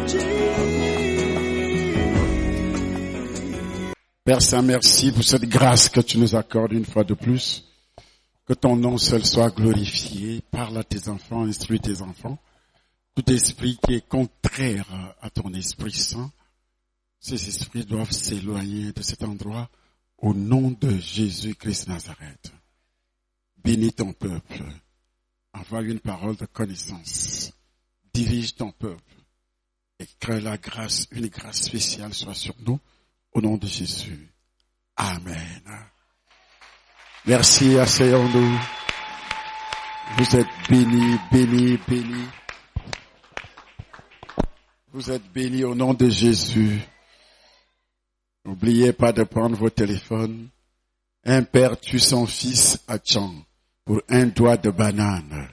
Père Saint, merci pour cette grâce que tu nous accordes une fois de plus. Que ton nom seul soit glorifié. Parle à tes enfants, instruis tes enfants. Tout esprit qui est contraire à ton Esprit Saint, ces esprits doivent s'éloigner de cet endroit au nom de Jésus-Christ Nazareth. Bénis ton peuple. Envoie une parole de connaissance. Dirige ton peuple. Et que une grâce spéciale soit sur nous. Au nom de Jésus. Amen. Merci, asseyons-nous. Vous êtes bénis, bénis, bénis. Vous êtes bénis au nom de Jésus. N'oubliez pas de prendre vos téléphones. Un père tue son fils à Tchang pour un doigt de banane.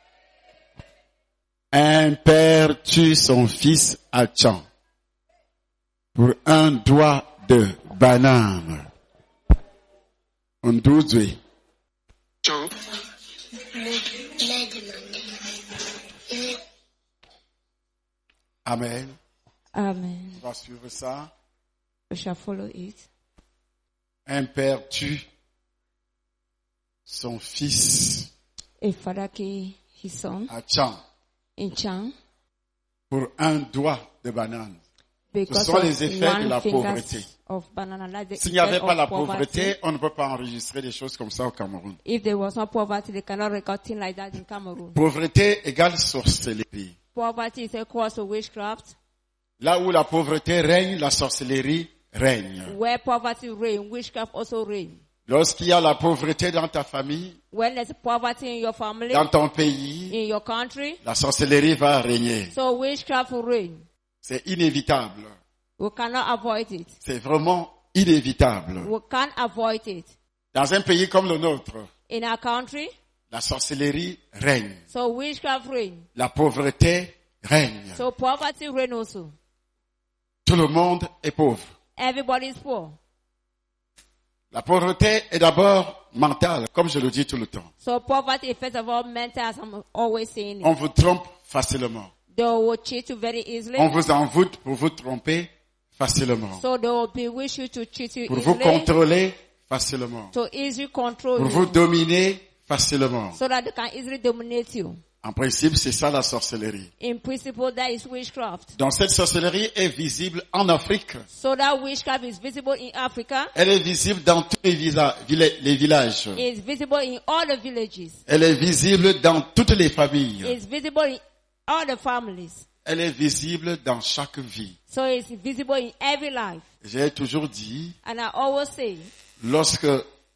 Un père tue son fils à Tchang pour un doigt de banane. On douze. Amen. Amen. On va suivre ça. We shall follow it. Un père tue son fils A father killed his son à Tchang in Chang pour un doigt de banane. Ce because sont of les effets de la pauvreté. of banana. Like the S'il n'y avait effect pas of la poverty. pauvreté, on ne peut pas enregistrer des choses comme ça au Cameroun. If there was no poverty, they cannot record things like that in Cameroon. Pauvreté égale sorcellerie. Poverty is equal to witchcraft. Là où la pauvreté règne, la sorcellerie règne. Where poverty reigns, witchcraft also reigns. Lorsqu'il y a la pauvreté dans ta famille, When there's poverty in your family, dans ton pays, in your country, la sorcellerie va régner. so witchcraft will reign. C'est inévitable. We cannot avoid it. C'est vraiment inévitable. We can't avoid it. Dans un pays comme le nôtre, In our country, la sorcellerie règne. so witchcraft reigns. La pauvreté règne. So poverty reigns also. Tout le monde est pauvre. Everybody is poor. La pauvreté est d'abord mentale, comme je le dis tout le temps. So poverty is first of all mental, as I'm always saying. On vous trompe facilement. They will cheat you very easily. On vous envoûte pour vous tromper facilement. So they will bewitch you to cheat you Pour vous easily. contrôler facilement. To easily control Pour you. vous dominer facilement. So that they can easily dominate you. En principe, c'est ça la sorcellerie. In principle, that is witchcraft. Donc cette sorcellerie est visible en Afrique. So that witchcraft is visible in Africa. Elle est visible dans tous les villages. It's visible in all the villages. Elle est visible dans toutes les familles. It's visible in all the families. Elle est visible dans chaque vie. So it's visible in every life. J'ai toujours dit, And I always say, lorsque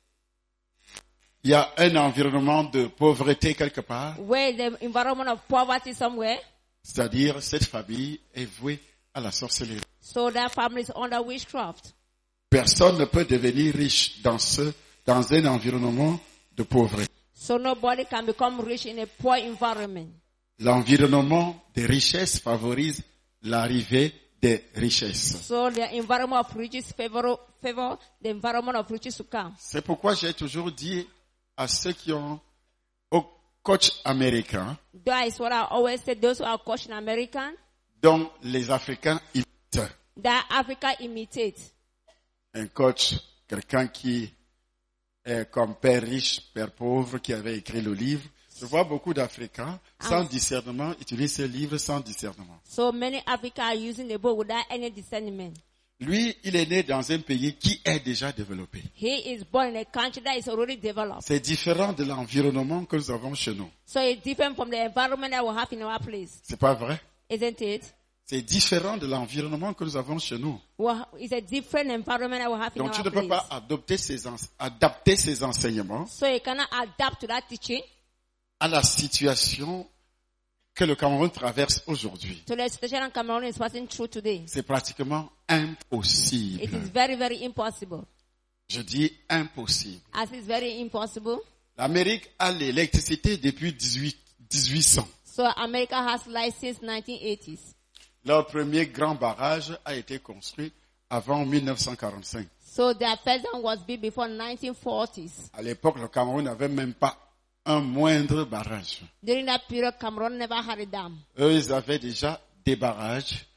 il y a un environnement de pauvreté quelque part, where the environment of poverty somewhere, c'est-à-dire cette famille est vouée à la sorcellerie. so that family is under witchcraft. Personne ne peut devenir riche dans un environnement de pauvreté. So nobody can become rich in a poor environment. L'environnement des richesses favorise l'arrivée des richesses. So the environment of riches favor the environment of riches to come. C'est pourquoi j'ai toujours dit à ceux qui ont au coach américain, That is what I always say, those who are coaching American, dont les Africains imitent. that Africa imitates. Un coach, quelqu'un qui est comme père riche, père pauvre, qui avait écrit le livre. Je vois beaucoup d'Africains, sans discernement, utilisent ce livre sans discernement. So many Africans are using the book without any discernment. Lui, il est né dans un pays qui est déjà développé. He is born in a country that is already developed. C'est différent de l'environnement que nous avons chez nous. So it's different from the environment that we have in our place. C'est pas vrai? Isn't it? C'est différent de l'environnement que nous avons chez nous. Well, it's a different environment that we have in Donc tu our ne peux place. pas adapter ces enseignements So you cannot adapt to that teaching, à la situation que le Cameroun traverse aujourd'hui. to the situation that Cameroon is passing through today. C'est pratiquement impossible. It is very, very impossible. Je dis impossible. As it's very impossible. L'Amérique a l'électricité depuis 1800. So America has light since 1980s. Leur premier grand barrage a été construit avant 1945. So their first one was built before 1940s. À l'époque, le Cameroun n'avait même pas un moindre barrage. During that period, Cameroon never had a dam. Eux, ils avaient déjà des barrages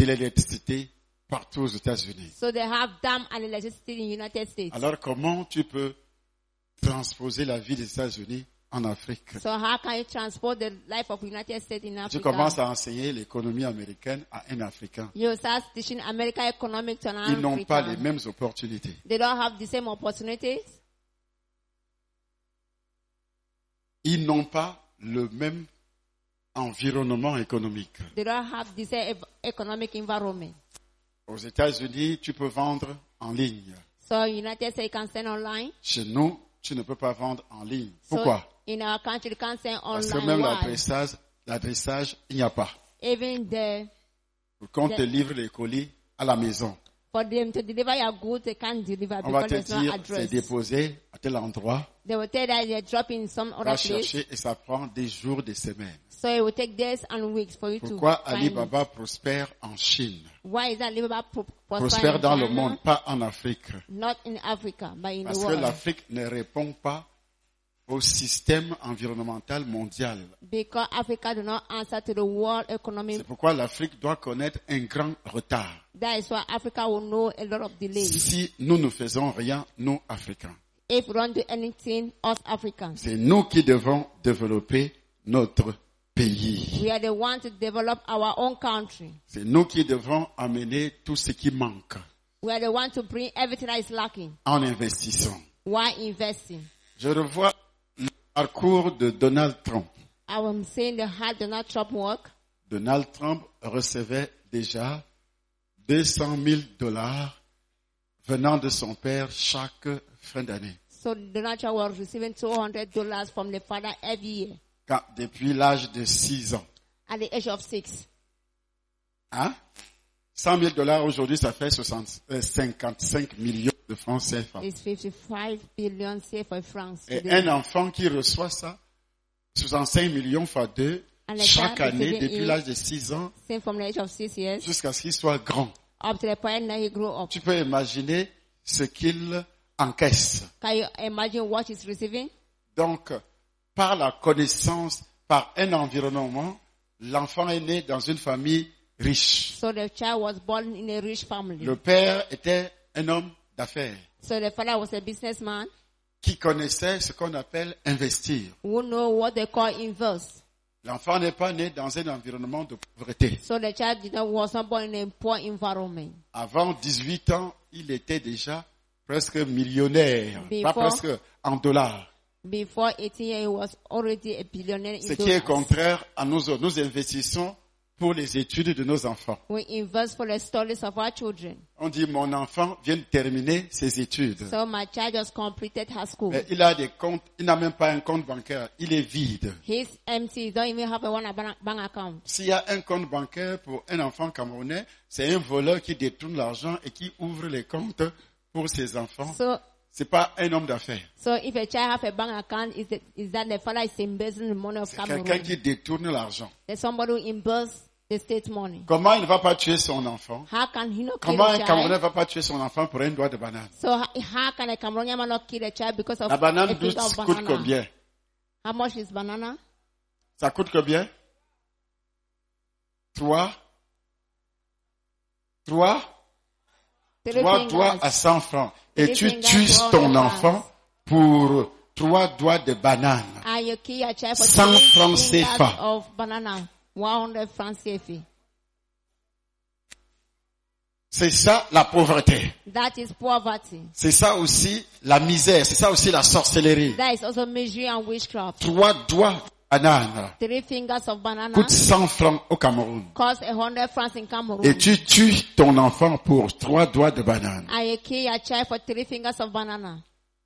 de l'électricité partout aux États-Unis. So they have dam and electricity in the United States. Alors comment tu peux transposer la vie des États-Unis en Afrique? So how can you transport the life of United States in Tu Africa? commences à enseigner l'économie américaine à un Africain. You start teaching American economic to an Ils n'ont pas les African. mêmes opportunités. They don't have the same opportunities. Ils n'ont pas le même environnement économique. They don't have the same economic environment. Aux États-Unis, tu peux vendre en ligne. So United States can sell online. Chez nous, tu ne peux pas vendre en ligne. So Pourquoi? in our country, you can sell Parce que online. même Why? l'adressage, il n'y a pas. Even Pour qu'on te livre les colis à la maison. for them to deliver your goods, they can't deliver On va because te there's no dire, c'est address. déposé à tel endroit. They will tell that they drop in some Va other place. chercher et ça prend des jours, des semaines. So it will take days and weeks for you Pourquoi to find it. Alibaba prospère en Chine? Why is that Alibaba prospering Prospère in dans le China? monde, pas en Afrique. Not in Africa, but in Parce the que world. l'Afrique ne répond pas au système environnemental mondial. Because Africa do not answer to the world economy. C'est pourquoi l'Afrique doit connaître un grand retard. That is why Africa will know a lot of delays. Si nous ne faisons rien, nous, Africains, If we don't do anything, us Africans, c'est nous qui devons développer notre pays. we are the ones to develop our own country. C'est nous qui devons amener tout ce qui manque We are the ones to bring everything that is lacking en investissant. while investing. Je revois le parcours de Donald Trump. I am saying the hard Donald Trump work. Donald Trump recevait déjà $200,000 venant de son père chaque fin d'année. So Donald Trump was receiving $200 from the father every year Depuis l'âge de 6 ans. at the age of 6. Hein? $100,000 aujourd'hui, ça fait 55 millions de francs CFA. It's 55 billion CFA francs Et today. un enfant qui reçoit ça, 65 millions fois 2, And the chaque child année, receiving depuis it, l'âge de 6 ans, same from the age of 6 years jusqu'à ce qu'il soit grand. up to the point that he grew up. Tu peux imaginer ce qu'il encaisse. Can you imagine what he's receiving? Donc, par la connaissance, par un environnement, l'enfant est né dans une famille riche. So the child was born in a rich family. Le père était un homme d'affaires So the father was a businessman qui connaissait ce qu'on appelle investir. who know what they call invest. L'enfant n'est pas né dans un environnement de pauvreté. So the child was not born in a poor environment. Avant 18 ans, il était déjà presque millionnaire, pas Before- presque en dollars. Before 18 years, he was already a billionaire Ce in qui est dollars. contraire à nous autres. Nous investissons pour les études de nos enfants. We invest for the studies of our children. On dit, mon enfant vient de terminer ses études. So my child just completed her school. Mais il a des comptes, il n'a même pas un compte bancaire, il est vide. His MC don't even have a one bank account. S'il y a un compte bancaire pour un enfant camerounais, c'est un voleur qui détourne l'argent et qui ouvre les comptes pour ses enfants. So C'est pas un homme d'affaires. if a child have a bank account, is that the father is embezzling the money of C'est quelqu'un Cameroon? qui détourne l'argent. There's somebody who embezzles the state money. Comment il ne va pas tuer son enfant? How can he not kill Comment a un Camerounais ne child? va pas tuer son enfant pour un doigt de banane? So how can a Cameroonian man not kill a child because of La banane a douce piece of coûte banana? combien? How much is banana? Ça coûte combien? 3 Three doigts fingers. à 100 francs. Et Three tu fingers, tues 100 ton francs. enfant pour 3 doigts de banane. And you kill your child for 100 three francs fingers CFA. of banana. 100 francs CFA. C'est ça la pauvreté. That is poverty. C'est ça aussi la misère. C'est ça aussi la sorcellerie. That is also misery and witchcraft. 3 doigts de banane 3 fingers of banana coûtent 100 francs au Cameroun. cost 100 francs in Cameroon. Et tu tues ton enfant pour 3 doigts de banane. And you kill your child for 3 fingers of banana.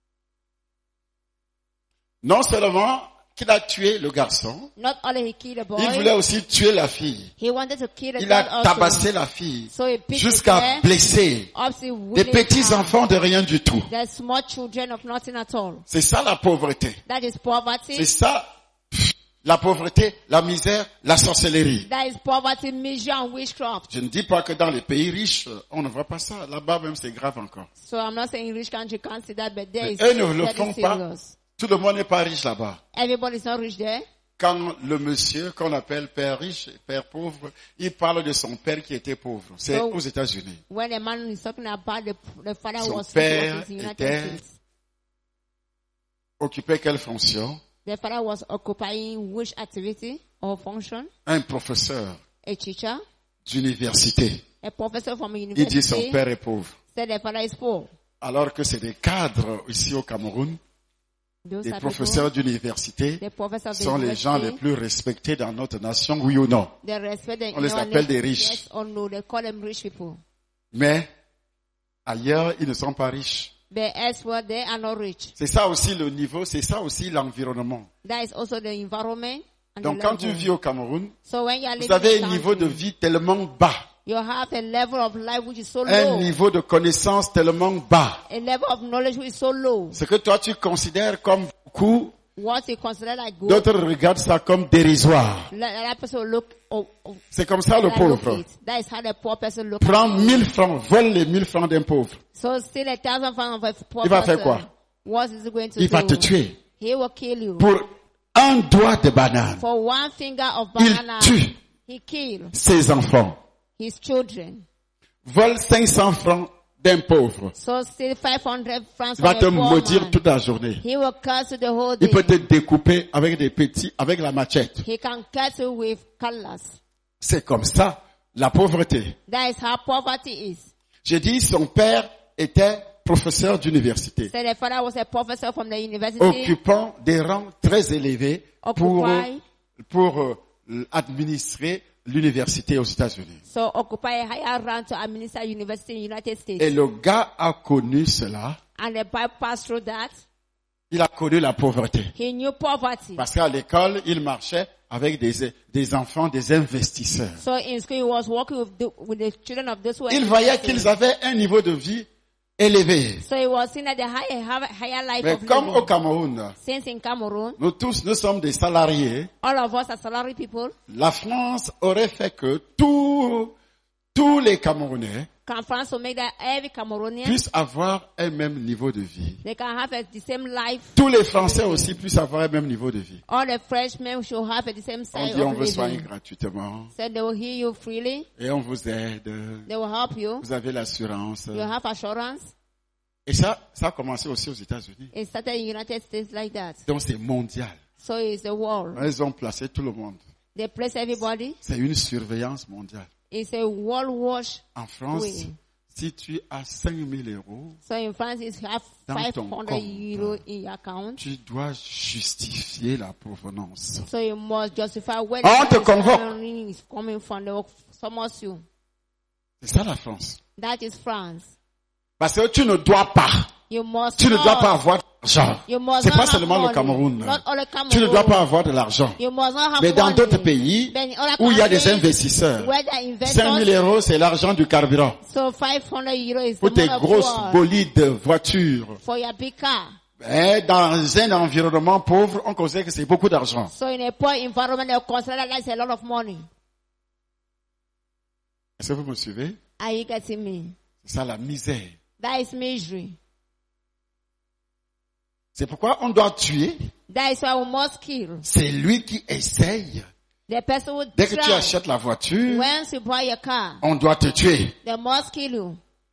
Non seulement qu'il a tué le garçon, Not only he killed the boy, il voulait aussi tuer la fille. he wanted to kill the Il girl a also. tabassé la fille So he picked jusqu'à her blesser up to des wounded petits her. enfants de rien du tout. The small children of nothing at all. C'est ça la pauvreté. That is poverty. C'est ça la pauvreté, la misère, la sorcellerie. That is poverty, misery and witchcraft. Je ne dis pas que dans les pays riches, on ne voit pas ça. Là-bas même c'est grave encore. So I'm not saying rich country can't see that, but there Mais is eux ne le very font pas. serious. Tout le monde n'est pas riche là-bas. Everybody's not rich there. quand le monsieur qu'on appelle père riche, père pauvre, il parle de son père qui était pauvre. C'est aux États-Unis. When a man is talking about the father Son was père in the United était States. Occupait quelle fonction? The father was occupying which activity or function? Un professeur A teacher, d'université. a professor from a Il dit son university. père est pauvre. Said the father is poor. Alors que c'est des cadres ici au Cameroun, Those des are professeurs people, d'université the professors of the sont les gens les university. plus respectés dans notre nation, oui ou non? They respect them On les in our appelle nation, des riches. yes or no. They call them rich people. Mais ailleurs, ils ne sont pas riches. But elsewhere, they are not rich. C'est ça aussi le niveau, c'est ça aussi l'environnement. That is also the environment and Donc the quand tu level. vis au Cameroun, So when you are vous living avez in un a niveau de country, vie tellement bas, you have a level of life which is so un low, niveau de connaissance tellement bas. a level of knowledge which is so low. Ce que toi tu considères comme beaucoup, What you consider like good, d'autres regardent ça comme dérisoire. that person look. C'est comme ça le Like look pauvre. it. That is how the poor person look. Prends at it. 1000 francs, vole les 1000 francs d'un pauvre. So still 1,000 francs of a poor Il va person. faire quoi? What is he going to Il do? va te tuer. He will kill you. Pour un doigt de banane, For one finger of il banana, tue he killed ses enfants. his children. Vole 500 francs d'un pauvre. So still 500 francs Il va from te a poor maudire man. toute la journée. He will curse you the whole Il day. peut te découper avec des petits, avec la machette. He can curse you with colors. C'est comme ça, la pauvreté. That is how poverty is. J'ai dit, son père était professeur d'université, So the father was a professor from the university, occupant des rangs très élevés Occupy. pour administrer l'université aux États-Unis. so occupy a higher rank to administer university in the United States. Et le gars a connu cela. And the Bible passed through that. Il a connu la pauvreté. He knew poverty. Parce qu'à l'école, il marchait avec des enfants, des investisseurs. So in school he was working with the children of those who were Il voyait investing. qu'ils avaient un niveau de vie élevé. So he was seen at the higher life Mais of comme au living. Cameroun, Since in Cameroon, nous tous, nous sommes des salariés, all of us are salary people. la France aurait fait que tous les Camerounais Can France will make that every Cameroonian, puissent avoir un même niveau de vie. they can have the same life. Tous les Français aussi puissent avoir un même niveau de vie. All the Frenchmen should have the same On style dit on of vous soigne living. gratuitement So they will heal you freely. et on vous aide. They will help you. Vous avez l'assurance. You have assurance. Et ça a commencé aussi aux États-Unis. It started in the United States like that. Donc c'est mondial. So it's the world. Ils ont placé tout le monde. They place everybody. C'est une surveillance mondiale. It's a world watch. En France, Oui. si tu as 5 000 euros, So in France, you have Dans ton 500 compte. euros in your account. tu dois justifier la provenance. So you must justify where On te the convoque. money is coming from. They will summon you. C'est ça la France. That is France. Parce que tu ne dois pas. You must Tu ne not. dois pas avoir d'argent. You must C'est not pas have seulement le money. Cameroun. Not only Cameroon. Tu ne dois pas avoir de l'argent. You must not have Mais dans money. d'autres pays But in other où il y a des countries, investisseurs, where the 5 000 investors, euros, c'est l'argent du carburant. so 500 euros is Pour the tes amount of grosses work bolides voitures. for your big car. Mais dans un environnement pauvre, on considère que c'est beaucoup d'argent. So in a poor environment, they consider that is a lot of money. Est-ce que vous me suivez? Are you getting me? C'est ça la misère. That is misery. C'est pourquoi on doit tuer. That is why we must kill. C'est lui qui essaye. The person who Dès que tu try. achètes la voiture, Once you buy a car, on doit te tuer. they must kill you.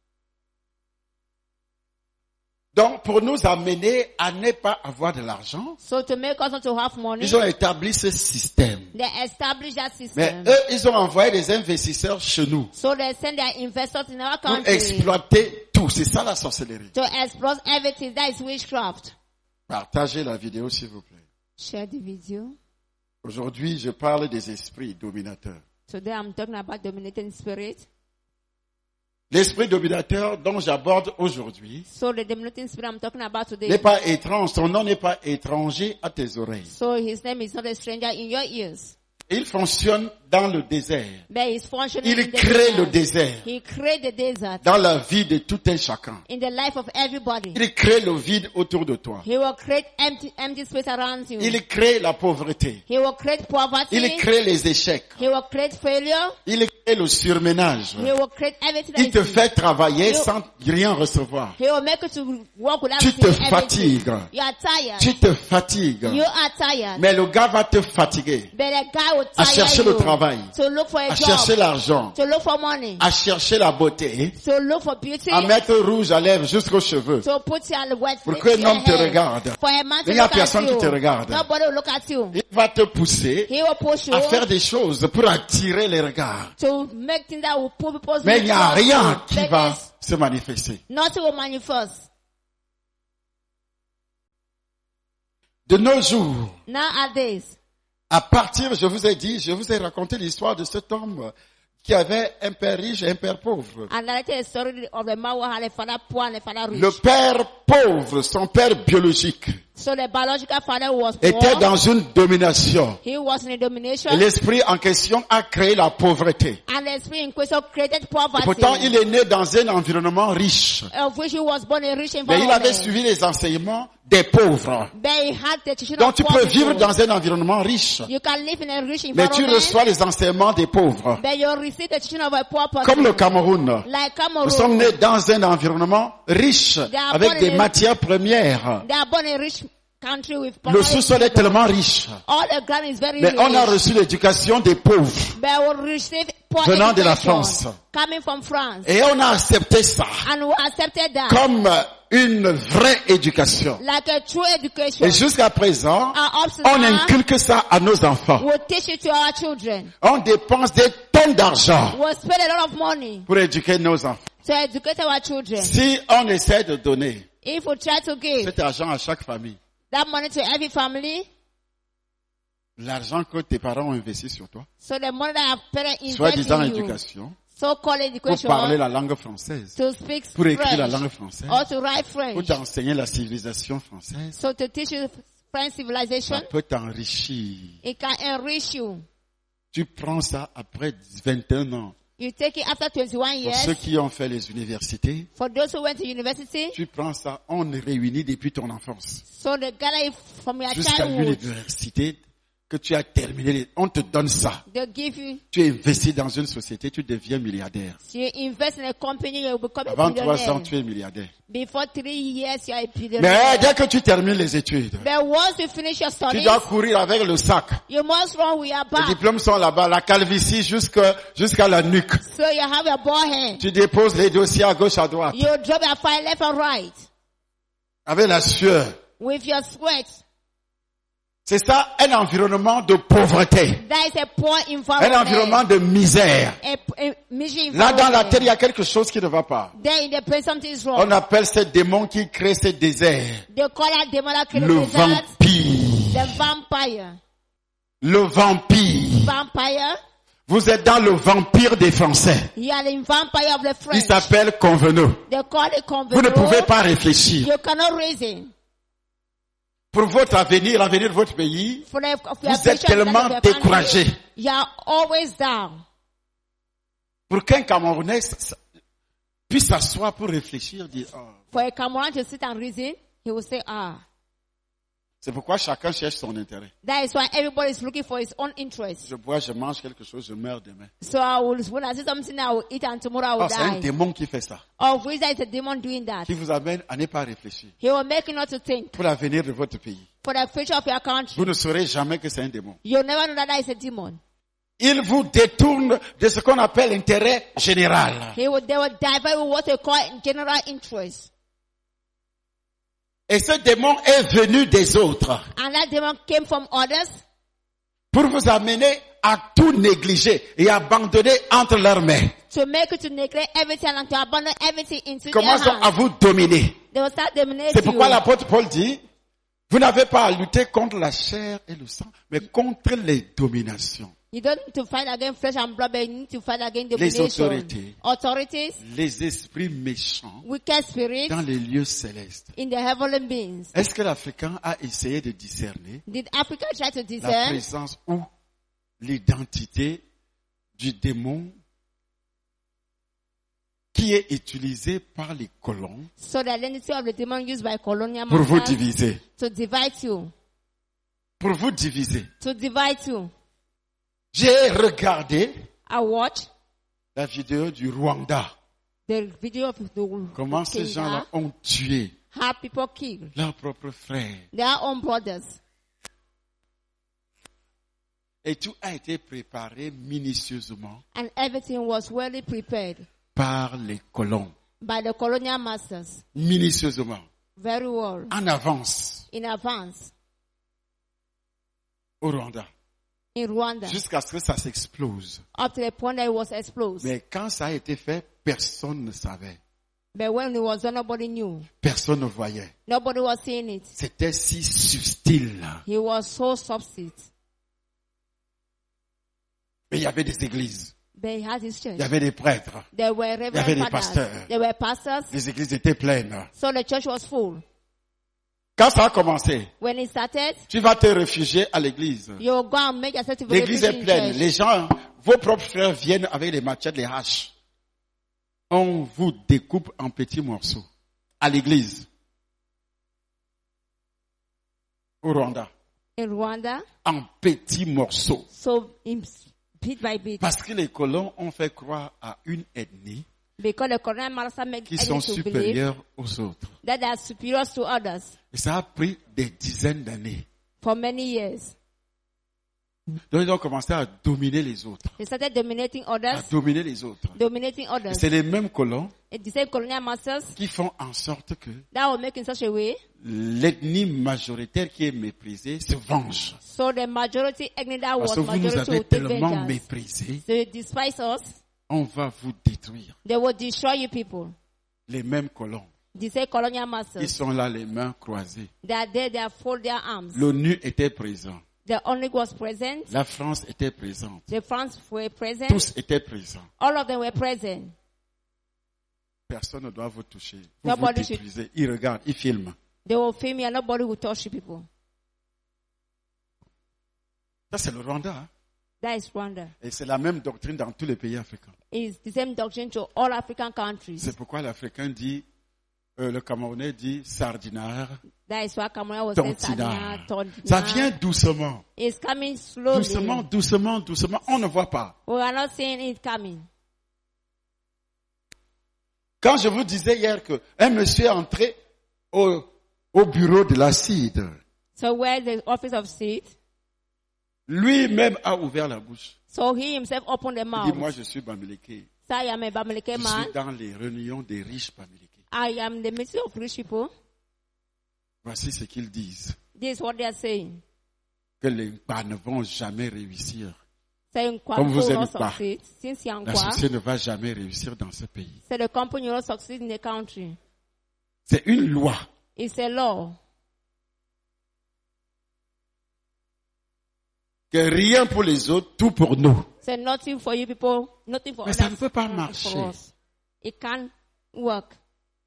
Donc, pour nous amener à ne pas avoir de l'argent, So to make us not to have money, ils ont établi ce système. they establish that Mais system. eux, ils ont envoyé des investisseurs chez nous So they send their investors in our pour country exploiter tout. C'est ça la sorcellerie. to exploit everything. That is witchcraft. Partagez la vidéo, s'il vous plaît. Share the video. Aujourd'hui, je parle des esprits dominateurs. Today I'm talking about dominating spirit. L'esprit dominateur dont j'aborde aujourd'hui So the dominating spirit I'm talking about n'est today. pas étrange. Son nom n'est pas étranger à tes oreilles. So his name is not a stranger in your ears. Il fonctionne dans le désert. but he's functioning Il in the crée le desert. désert He created the desert dans la vie de tout un chacun. in the life of everybody. Il crée le vide autour de toi. He will create empty space around you. Il crée la pauvreté. He will create poverty. Il crée les échecs. He will create failure. Il crée le surménage. He will create everything. Il te that is fait travailler You- sans rien recevoir. He will make you to work without Tu te receiving everything. fatigues. You are tired. Tu te fatigues. You are tired. Mais le gars va te fatiguer. But the guy will À tire chercher you le travail. to look for a À job, chercher l'argent. to look for money, À chercher la beauté. to look for beauty, À mettre rouge à lèvres jusqu'aux cheveux. to put your wet Pour lips qu'un in your homme te hair. regarde. For a man to Il y a look at personne qui you. te regarde. Nobody will look at you. Il va te pousser He will push you à faire des choses pour attirer les regards. to make things that will pull people's Mais il n'y a rien qui But va there's se manifester. nothing will manifest. De nos jours, Nowadays, à partir, je vous ai raconté l'histoire de cet homme qui avait un père riche et un père pauvre. and that is the story of the man who had a father poor and a father rich. Le père pauvre, son père biologique, So the biological father was était poor. dans une domination. He was in a domination. Et l'esprit en question a créé la pauvreté. And the spirit in question created Et poverty. pourtant, il est né dans un environnement riche. Of which he was born in rich Mais il avait environment. suivi les enseignements des pauvres. But he had the teaching Donc of tu poor peux vivre people. dans un environnement riche. You can live in a rich Mais tu environment. reçois les enseignements des pauvres. But you receive the teaching of a poor person. Comme le Cameroun. Like Nous sommes Cameroon. nés dans un environnement riche, are avec born des in- matières premières. They are born in a rich country with Le poverty. sous-sol est tellement riche. All the ground is very Mais rich. on a reçu l'éducation des pauvres. But we receive poor Venant de la education France. coming from France. Et on a accepté ça And we accepted that. comme une vraie éducation. Like a true education. Et jusqu'à présent, And up to on now, inculque ça à nos enfants. we'll teach it to our children. On dépense des tonnes d'argent We'll spend a lot of money pour éduquer nos enfants. to educate our children. Si on essaie de donner If we try to give cet argent à chaque famille, that money to every family, l'argent que tes parents ont investi sur toi, so the money that our parents invest soi-disant in you, éducation, so-called pour education, parler la langue française, to speak pour écrire la French, langue française, or to write pour French, t'enseigner la civilisation française, so to teach you French ça civilization, peut t'enrichir. it can enrich you. Tu prends ça après 21 ans. You take it after 21 Pour years. ceux qui ont fait les universités, For those who went to university, tu prends ça, on est réunis depuis ton enfance. so they gather it from your Jusqu'à childhood. l'université que tu as terminé, on te donne ça. They give you, Tu investis dans une société, tu deviens milliardaire. so you invest in a company, you become a Avant 3 ans, billionaire. tu es milliardaire. Before 3 years, you are a Mais billionaire. dès que tu termines les études, But once you finish your tu studies, dois courir avec le sac. you must run with your Les back. diplômes sont là-bas, la calvitie jusqu'à la nuque. So you have your ball hand. Tu déposes les dossiers à gauche, à droite. You drop your file left and right Avec la sueur. with your sweat. C'est ça, un environnement de pauvreté. That is a poor Un environment. environnement de misère. A misery Là, dans la environment. terre, il y a quelque chose qui ne va pas. There in the place something is wrong. On appelle ce démon qui crée ce désert They call that demon that created le the desert, vampire. the vampire. Le vampire. Vampire. Vous êtes dans le vampire des Français. You are the vampire of the Il French. s'appelle Convenot. They call it Vous ne convenant. pouvez pas réfléchir. You cannot reason. Pour votre avenir, l'avenir de votre pays, For the, of vous your êtes future, tellement of your country, découragé. you are always down. Pour qu'un Camerounais puisse s'asseoir pour réfléchir, dire, oh. For a Cameroon to sit and reason, he will say, C'est pourquoi chacun cherche son intérêt. That is why everybody is looking for his own interest. Je bois, je mange quelque chose, je meurs demain. So when I see something, I will eat and tomorrow I will Oh, c'est un die. démon qui fait ça. Of which there is a demon doing that. Qui vous amène à ne pas réfléchir. He will make you not to think Pour l'avenir de votre pays. for the future of your country. Vous ne saurez jamais que c'est un démon. You'll never know that that is a demon. Il vous détourne de ce qu'on appelle l'intérêt général. They will divert with what they call general interest. Et ce démon est venu des autres And that demon came from others pour vous amener à tout négliger et abandonner entre leurs mains. to make you to neglect everything and to abandon everything into their Commence donc à hands. vous dominer. They will start dominating C'est pourquoi you. l'apôtre Paul dit, vous n'avez pas à lutter contre la chair et le sang, mais contre les dominations, You don't need to fight against flesh and blood, but you need to fight against Les domination. autorités. Authorities, les esprits méchants wicked spirits dans les lieux célestes. in the heavenly beings. Est-ce que l'Africain a essayé de discerner Did Africa try to la discern présence ou l'identité du démon qui est utilisé par les colons So the identity of the demon used by colonial pour vous masters diviser. to divide you. Pour vous diviser. To divide you. J'ai regardé I watched la vidéo du Rwanda. the video of the Comment ces gens-là ont tué how people kill leurs propres frères. their own brothers. Et tout a été préparé minutieusement And everything was well prepared par les colons. by the colonial masters. Minutieusement. Very well. En avance In advance. au Rwanda. In Rwanda. Jusqu'à ce que ça s'explose. Up to the point that it was exploded. Mais quand ça a été fait, personne ne savait. But when it was done, nobody knew. Personne ne voyait. Nobody was seeing it. C'était si subtil. He was so subtle. Mais il y avait des églises. But he had his church. Il y avait des prêtres. There were avait reverend des fathers. pasteurs. There were pastors. Les églises étaient pleines. So the church was full. Quand ça a commencé, When it started, tu vas te réfugier à l'église. you go and make yourself to be L'église est in pleine. church. Les gens, vos propres frères viennent avec les machettes, les haches. On vous découpe en petits morceaux. À l'église. Au Rwanda. In Rwanda, En petits morceaux. so in bit by bit. Parce que les colons ont fait croire à une ethnie Because the colonial masters make qui sont enemies to believe supérieurs aux autres. that they are superior to others Et ça a pris des dizaines d'années. for many years. Donc ils ont commencé à dominer les autres. They started dominating À others, dominer les autres. dominating Et others. c'est les mêmes colons And the same colonial masters qui font en sorte que that will make in such a way l'ethnie majoritaire qui est méprisée se venge. so the majority ethnic that Parce was que vous nous majority avez will take tellement vengeance. méprisés, So you despise us, on va vous détruire. they will destroy you people. Les mêmes colons, The same colonial ils masters, sont là les mains croisées. they are there, they are fold their arms. L'ONU était présent. The ONU was present, La France était présente. the France were present, Tous étaient présents. all of them were present. Personne ne doit vous toucher. Vous Nobody vous détruisez. Ils regardent, ils filment. They will film you and nobody will touch you people. Ça, c'est le Rwanda. Hein? That is Rwanda. Et c'est la même doctrine dans tous les pays africains. It's the same doctrine to all African countries. C'est pourquoi l'Africain dit, le Camerounais dit sardinaire, That is why Cameroon was saying tontinard. Tontinard. Ça vient doucement. It's coming slowly. Doucement, doucement, doucement. On ne voit pas. We are not seeing it coming. Quand je vous disais hier que un monsieur est entré au bureau de l'acide, So where the office of seed? lui-même a ouvert la bouche. So he himself opened the Il mouth. dit, moi je suis Bamileke. So I am a Bamileke Je man. suis dans les réunions des riches Bamileke. I am the ministry of rich people. Voici ce qu'ils disent. This is what they are saying. Que les Nkwa ne vont jamais réussir. Saying Comme vous will aimez not pas. succeed. Since La Yankwa, société ne va jamais réussir dans ce pays. so the company will not succeed in the country. C'est une loi. It's a law. Que rien pour les autres, tout pour nous. So nothing for you people, nothing for Mais others. ça ne peut pas nothing marcher. for us. It can't work.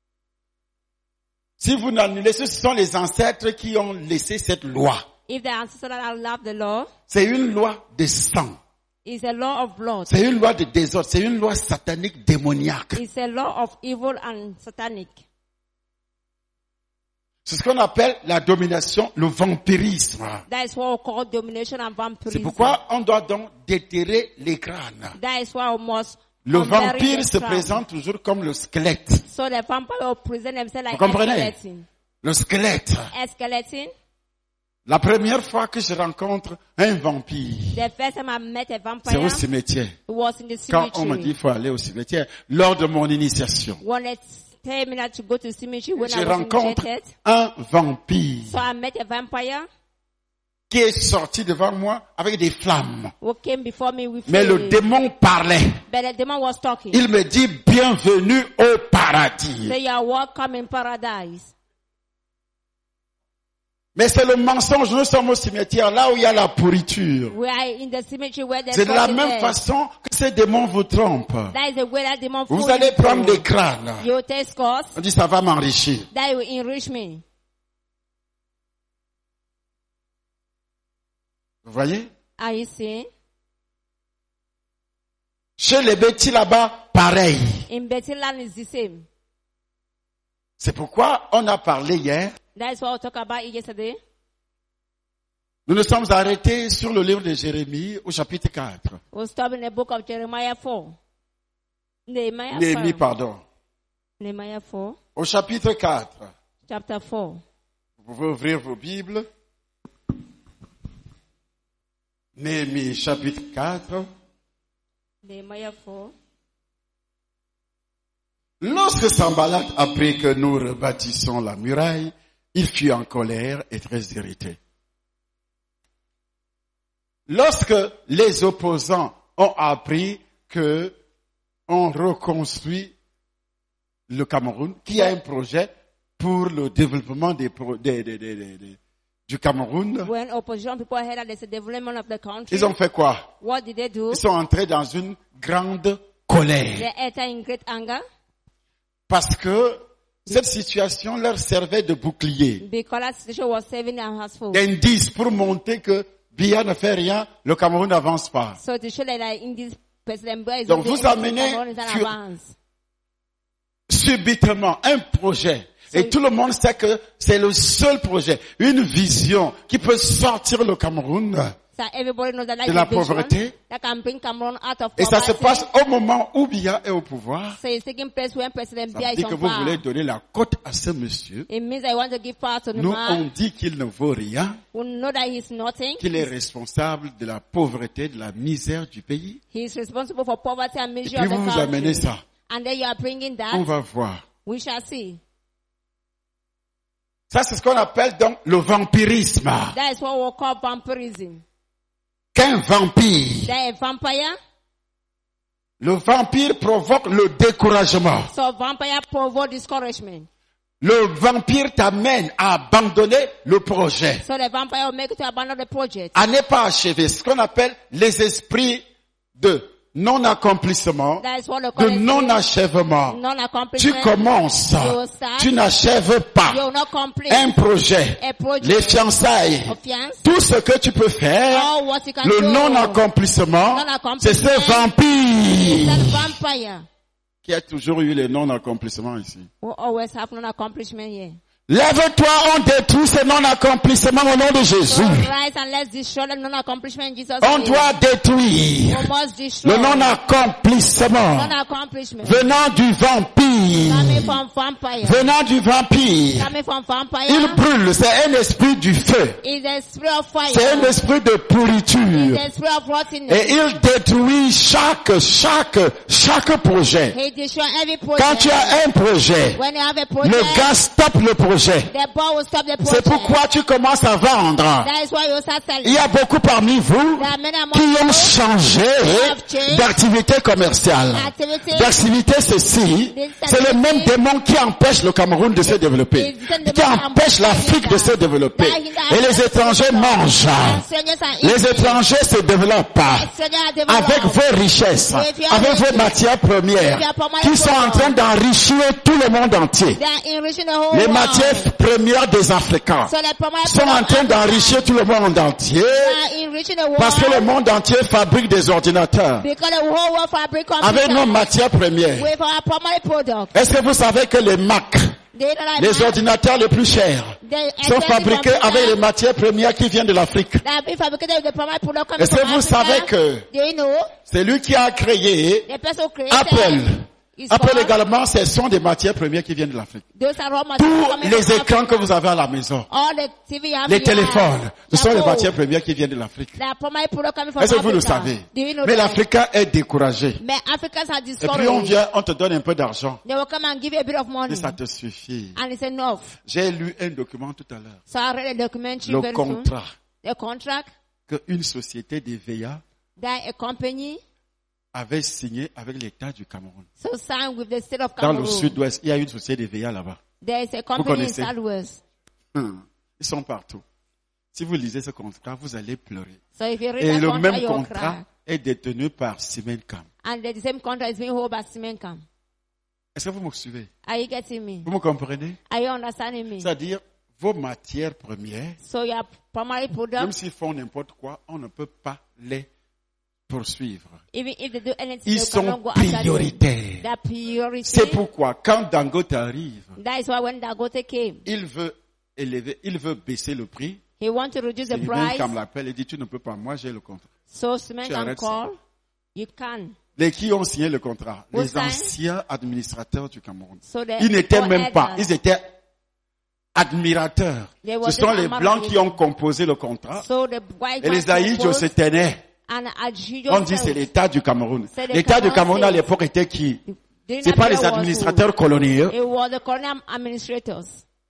Si vous n'annulez, ce sont les ancêtres qui ont laissé cette loi. If the ancestors that love the law, C'est une loi de sang. it's a law of blood. C'est une loi de désordre. C'est une loi satanique démoniaque. It's a law of evil and satanic. C'est ce qu'on appelle la domination, le vampirisme. That is what we call domination and C'est vampirism. pourquoi on doit donc déterrer les crânes. That is why we must Le unbury vampire the se crown. présente toujours comme le squelette. So the vampire will present themselves like Vous comprenez? a skeleton. Le squelette. A skeleton. La première fois que je rencontre un vampire, The first time I met a c'est au vampire, cimetière. it was in the Quand on me dit cemetery. qu'il faut aller au cimetière, lors de mon initiation, When they tell me not to go to the cemetery when je I was rencontre initiated, un vampire so I met a vampire qui est sorti devant moi avec des flammes. who came before me with Mais le flames. démon parlait. But the demon was talking. Il me dit bienvenue au paradis. Say you are welcome in paradise. Mais c'est le mensonge, nous sommes au cimetière, là où il y a la pourriture. We are in the cemetery where the C'est de la même façon que ces démons vous trompent. That is the way that demon Vous fool allez you. prendre des crânes. You take scores, On dit ça va m'enrichir. that will enrich me. Vous voyez? Are you seeing? Chez les Bétis là-bas, pareil. In Bethlehem is the same. C'est pourquoi on a parlé hier. That's what we talked about yesterday. Nous nous sommes arrêtés sur le livre de Jérémie au chapitre 4. We'll stop in the book of Jeremiah 4. Néhémie, pardon. Nehemiah 4, Au chapitre 4. chapter 4. Vous pouvez ouvrir vos Bibles. Néhémie, chapitre 4. Nehemiah 4. Lorsque Sanballat apprit que nous rebâtissons la muraille, il fut en colère et très irrité. Lorsque les opposants ont appris que on reconstruit le Cameroun, qui a un projet pour le développement du Cameroun, When opposition people heard that there's a development of the country, ils ont fait quoi? what did they do? Ils sont entrés dans une grande colère. They entered in great anger Parce que cette situation leur servait de bouclier, because that situation was saving their household. d'indice pour montrer que Biya ne fait rien, le Cameroun n'avance pas. So to show that like, in this president Boy is Donc doing vous amenez anything, Cameroon is in sur- advance. Subitement un projet. Et tout le monde sait que c'est le seul projet, une vision qui peut sortir le Cameroun. So everybody knows that De like la a vision pauvreté. that can bring Cameroun out of Et ça se poverty. passe au moment où Biya est au pouvoir. So it's taking place when President Ça Biya veut is dire que on vous voulez power. donner la cote à ce monsieur. It means I want to give power to the Nous, on man dit qu'il ne vaut rien, who know that he's nothing. qu'il est responsable de la pauvreté, de la misère du pays. He's responsible for poverty and Et misery puis of the vous amenez country. ça. And then you are bringing On that. va voir. We shall see. Ça, c'est ce qu'on appelle donc le vampirisme. That is what we call vampirism. Qu'un vampire. That a vampire. Le vampire provoque le découragement. So vampire provoke discouragement. Le vampire t'amène à abandonner le projet, So the vampire will make you to abandon the project. à ne pas achever. Ce qu'on appelle les esprits de non-accomplissement, That is what they de call it. non-achèvement. Tu Non-accomplishment. commences, You start. tu n'achèves pas You will not complete un projet, a project. les fiançailles, of fiance. tout ce que tu peux faire, All what you can le do. non-accomplissement, c'est ce That vampire vampire qui a toujours eu le non-accomplissement ici. will always have non-accomplishment here. Lève-toi, on détruit ce non-accomplissement au nom de So Jésus. rise and let's destroy the non-accomplishment in Jesus' On name. doit détruire We must destroy le non-accomplissement non-accomplishment. venant du vampire. Coming from vampire. Venant du vampire. Coming from Il vampire. brûle, c'est un esprit du feu. Is a spirit of fire. C'est un esprit de Is pourriture. a spirit of rottenness. Et il détruit chaque projet. He destroy every Quand tu project. as un projet, When you have a le project, gars stoppe le projet. the ball will stop the C'est project. pourquoi tu commences à vendre. That is why you start Il selling. y a beaucoup parmi vous There are many among qui ont you changé d'activité commerciale. activity. D'activité ceci, c'est le même démon qui empêche le Cameroun de se développer, qui empêche l'Afrique de se développer. Et les étrangers mangent. Strangers are Les eating. étrangers se développent Strangers are developed. avec vos richesses, avec vos matières premières, qui sont en train d'enrichir tout le monde entier. They are enriching the whole Les world. matières premières des Africains So the primary sont en train d'enrichir tout le monde entier, They are enriching the world. parce que le monde entier fabrique des ordinateurs Because the whole world fabric avec nos computers matières premières. with our primary product. Est-ce que vous savez que les Mac, They don't like les that. ordinateurs les plus chers, They sont expensive fabriqués computers avec les matières premières qui viennent de l'Afrique? that have been fabricated with the primary product coming Est-ce que from vous Africa. savez que Do you know c'est lui qui a créé the person who created Apple? is Apple called- également, ce sont des matières premières qui viennent de l'Afrique. Those are raw materials Tous coming les from écrans Africa. que vous avez à la maison, All the TV you have les here, téléphones, ce sont les Apple, matières premières qui viennent de l'Afrique. they are primary product coming from Est-ce que vous le Africa. savez? Do you know Mais that? l'Africain est découragé. Mais Africans are Et puis discouraged. on vient, on te donne un peu d'argent. They will come and give you a bit of Et money. ça te suffit. And it's enough. J'ai lu un document tout à l'heure. So I read a documentary Le very soon. contrat A contract qu'une société d'EVA that a company avait signé avec l'État du Cameroun. so signed with the state of Dans le Cameroon. sud-ouest, il y a une société d'EVA là-bas. There is a company in connaissez? Southwest. Ils sont partout. Si vous lisez ce contrat, vous allez pleurer. So if you read Et that le contract, même you'll contrat cry. est détenu par Simencam. And the same contract is being held by Simencam. Est-ce que vous me suivez? Are you getting me? Vous me comprenez? Are you understanding me? C'est-à-dire, vos matières premières, So your primary même product, s'ils font n'importe quoi, on ne peut pas les poursuivre. Even if they do anything, Ils they sont cannot go after them. prioritaires. Their priority. C'est pourquoi, quand Dangote arrive, That is why when Dangote came, il veut baisser le prix. he want to reduce the Et lui-même, price. quand me l'appelle, il dit, tu ne peux pas, moi j'ai le contrat. So cement Tu can arrêtes call. You can. Les qui ont signé le contrat? Who Les signed? anciens administrateurs du Cameroun. So the Ils n'étaient four même pas, elders, ils étaient admirateurs. They were Ce sont just les blancs qui ont composé le contrat. So the white Et les man Aïdjo proposed, se tenaient. and Adjujo On dit c'est said, l'État du Cameroun. C'est le L'État du Cameroun à Cameroun, l'époque était qui? during C'est that pas les period was administrateurs who? coloniaux. It was the colonial administrators.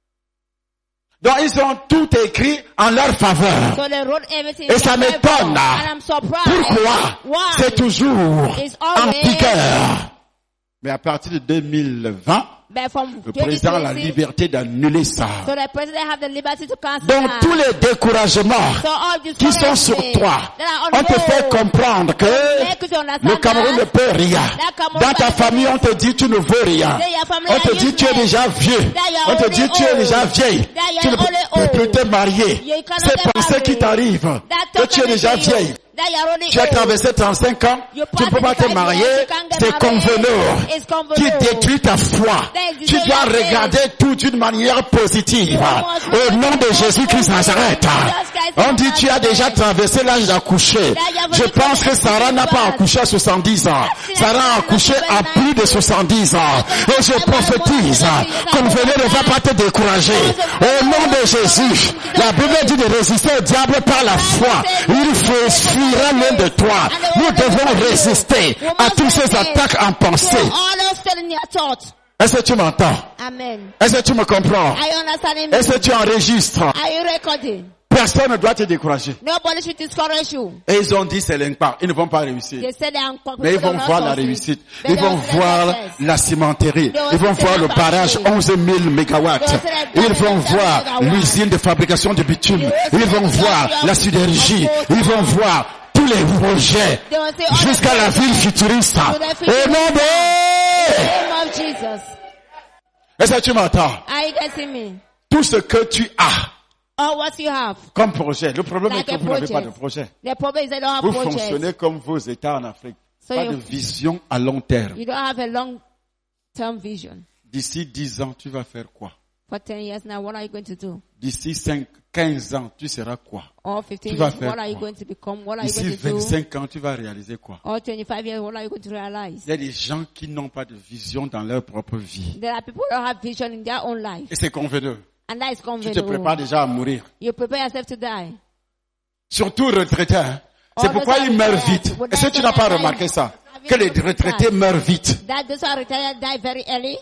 Donc ils ont tout écrit en leur faveur. So they wrote everything. Et in ça their m'étonne. favor. And I'm surprised. Pourquoi? Why? C'est toujours It's en always- vigueur. Mais à partir de 2020, But from le président a la 2020, liberté d'annuler ça. so the president have the liberty to cancel Donc that. tous les découragements So all these qui sont sur foreign toi, that are on on te fait hold, comprendre que make you understand le Cameroun ne that peut rien. Dans ta famille, on te dit tu ne vaux rien. That your family On te are dit tu es useless. déjà vieux. That you are On te only dit tu es old. déjà vieille. That you Tu are ne only peux plus old. te marier. You cannot Ces get pensées married. qui t'arrivent, That que tu es déjà vieille. That you are only Tu as old. traversé 35 ans, You tu ne peux pas te 45 marier, years, you can't get c'est married. conveneur It's conveneur. qui détruit ta foi. That is Tu dois your faith. regarder tout d'une manière positive. You must Au nom de look Jésus-Christ at Nazareth. Jesus Christ On dit tu as Nazareth. déjà traversé l'âge d'accoucher. Je pense que Sarah n'a pas accouché à 70 ans. Sarah a accouché à plus de 70 ans. Et je prophétise, conveneur ne va pas te décourager. Au nom de Jésus, la Bible dit de résister au diable par la foi. Il fuira loin de toi. Nous devons résister à toutes ces attaques en pensée. All of still in your thoughts. Est-ce que tu m'entends? Amen. Est-ce que tu me comprends? Are you understanding Est-ce que me? tu enregistres? Are you recording? Personne ne doit te décourager. Nobody should discourage you. Et ils ont dit c'est l'impact. Ils ne vont pas réussir. They said they are Mais ils vont voir la réussite. Ils vont voir la cimenterie. Ils vont voir le barrage 11 000 mégawatts. Ils vont voir l'usine de fabrication de bitume. Ils vont voir la sidérurgie. Ils vont voir tous les projets jusqu'à la ville futuriste. Au nom de... name of Jesus. Est-ce que tu m'entends? Are you getting me? Tout ce que tu as Or what you have. comme projet. Le problème Like est a que vous n'avez pas project. de projet. The problem is they don't have Vous projects. fonctionnez comme vos États en Afrique. So Pas you- de vision à long terme. You don't have a long-term vision. D'ici 10 ans, tu vas faire quoi? For 10 years now, what are you going to do? D'ici 15 ans, tu seras quoi? Or 15 Tu vas years, faire what are you quoi? going to become? What are you D'ici going to do? 25 ans, tu vas réaliser quoi? Or 25 years, what are you going to realize? Il y a des gens qui n'ont pas de vision dans leur propre vie. There are people who don't have vision in their own life. Et c'est convenu. And that is Tu te convenient. prépares déjà à mourir. You prepare yourself to die. Surtout retraités. Hein. C'est All pourquoi those ils are meurent retired. vite. Would Est-ce que die tu n'as pas very remarqué early. ça? Have you Que les noticed retraités that? meurent vite. That those who are retired die very early.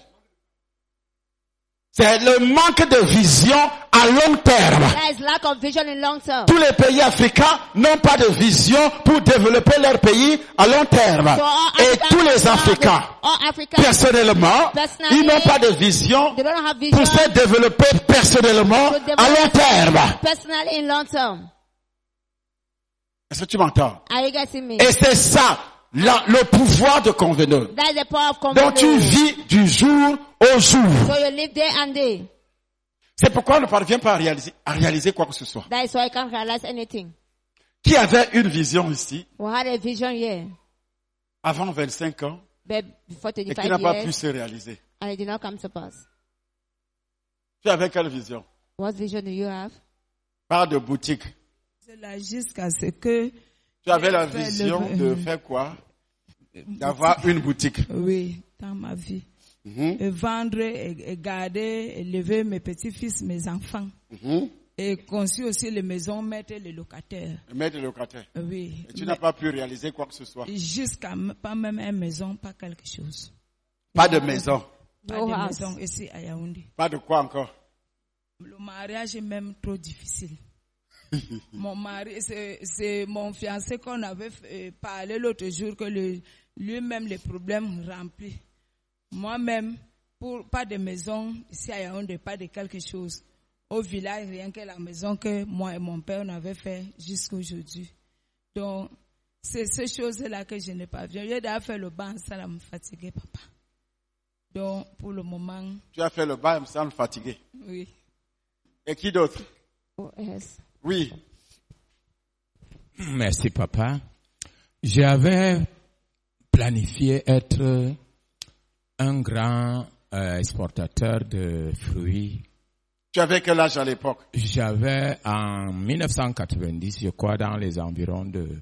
C'est le manque de vision à long terme. There is lack of vision in long term. Tous les pays africains n'ont pas de vision pour développer leur pays à long terme. So all Et Africans tous les don't have- Africains, all Africans, personnellement, Personally, ils n'ont pas de vision they don't have vision pour se développer personnellement to à long develop terme. personally in long term. Est-ce que tu m'entends? Are you getting me? Et c'est ça, le pouvoir de conveneur. That is the power of Donc tu convenance. vis du jour au jour. So you live day and day. C'est pourquoi on ne parvient pas à réaliser quoi que ce soit. That is why you can't realize anything. Qui avait une vision ici, We had a vision here, avant 25 ans, but before et qui 25 n'a pas pu years, se réaliser? and it did not come to pass. Tu avais quelle vision? What vision do you have? Pas de boutique. C'est là jusqu'à ce que... Tu avais la Faire le- vision de faire quoi? D'avoir une boutique. Oui, dans ma vie. Mhm, Et vendre et garder, et élever mes petits-fils, mes enfants. mhm. Et construire aussi les maisons, mettre les locataires. Mettre le locataire. Oui. Et tu n'as pas pu réaliser quoi que ce soit. Jusqu'à pas même une maison, pas quelque chose. Pas de maison. Pas No de house. maison ici à Yaoundé. Pas de quoi encore. Le mariage est même trop difficile. Mon mari, c'est mon fiancé qu'on avait parlé l'autre jour que lui-même les problèmes remplis. Moi-même, pas de maison ici à Yaoundé, pas de quelque chose. Au village, rien que la maison que moi et mon père on avait fait jusqu'à aujourd'hui. Donc, c'est ces choses-là que je n'ai pas vues. J'ai déjà fait le banc, ça me fatiguait, papa. Donc, pour le moment, Tu as fait le bail, me semble fatigué. oui. Et qui d'autre? Oh, yes. Oui. Merci, papa. J'avais planifié être un grand exportateur de fruits. Tu avais quel âge à l'époque? J'avais en 1990, je crois, dans les environs de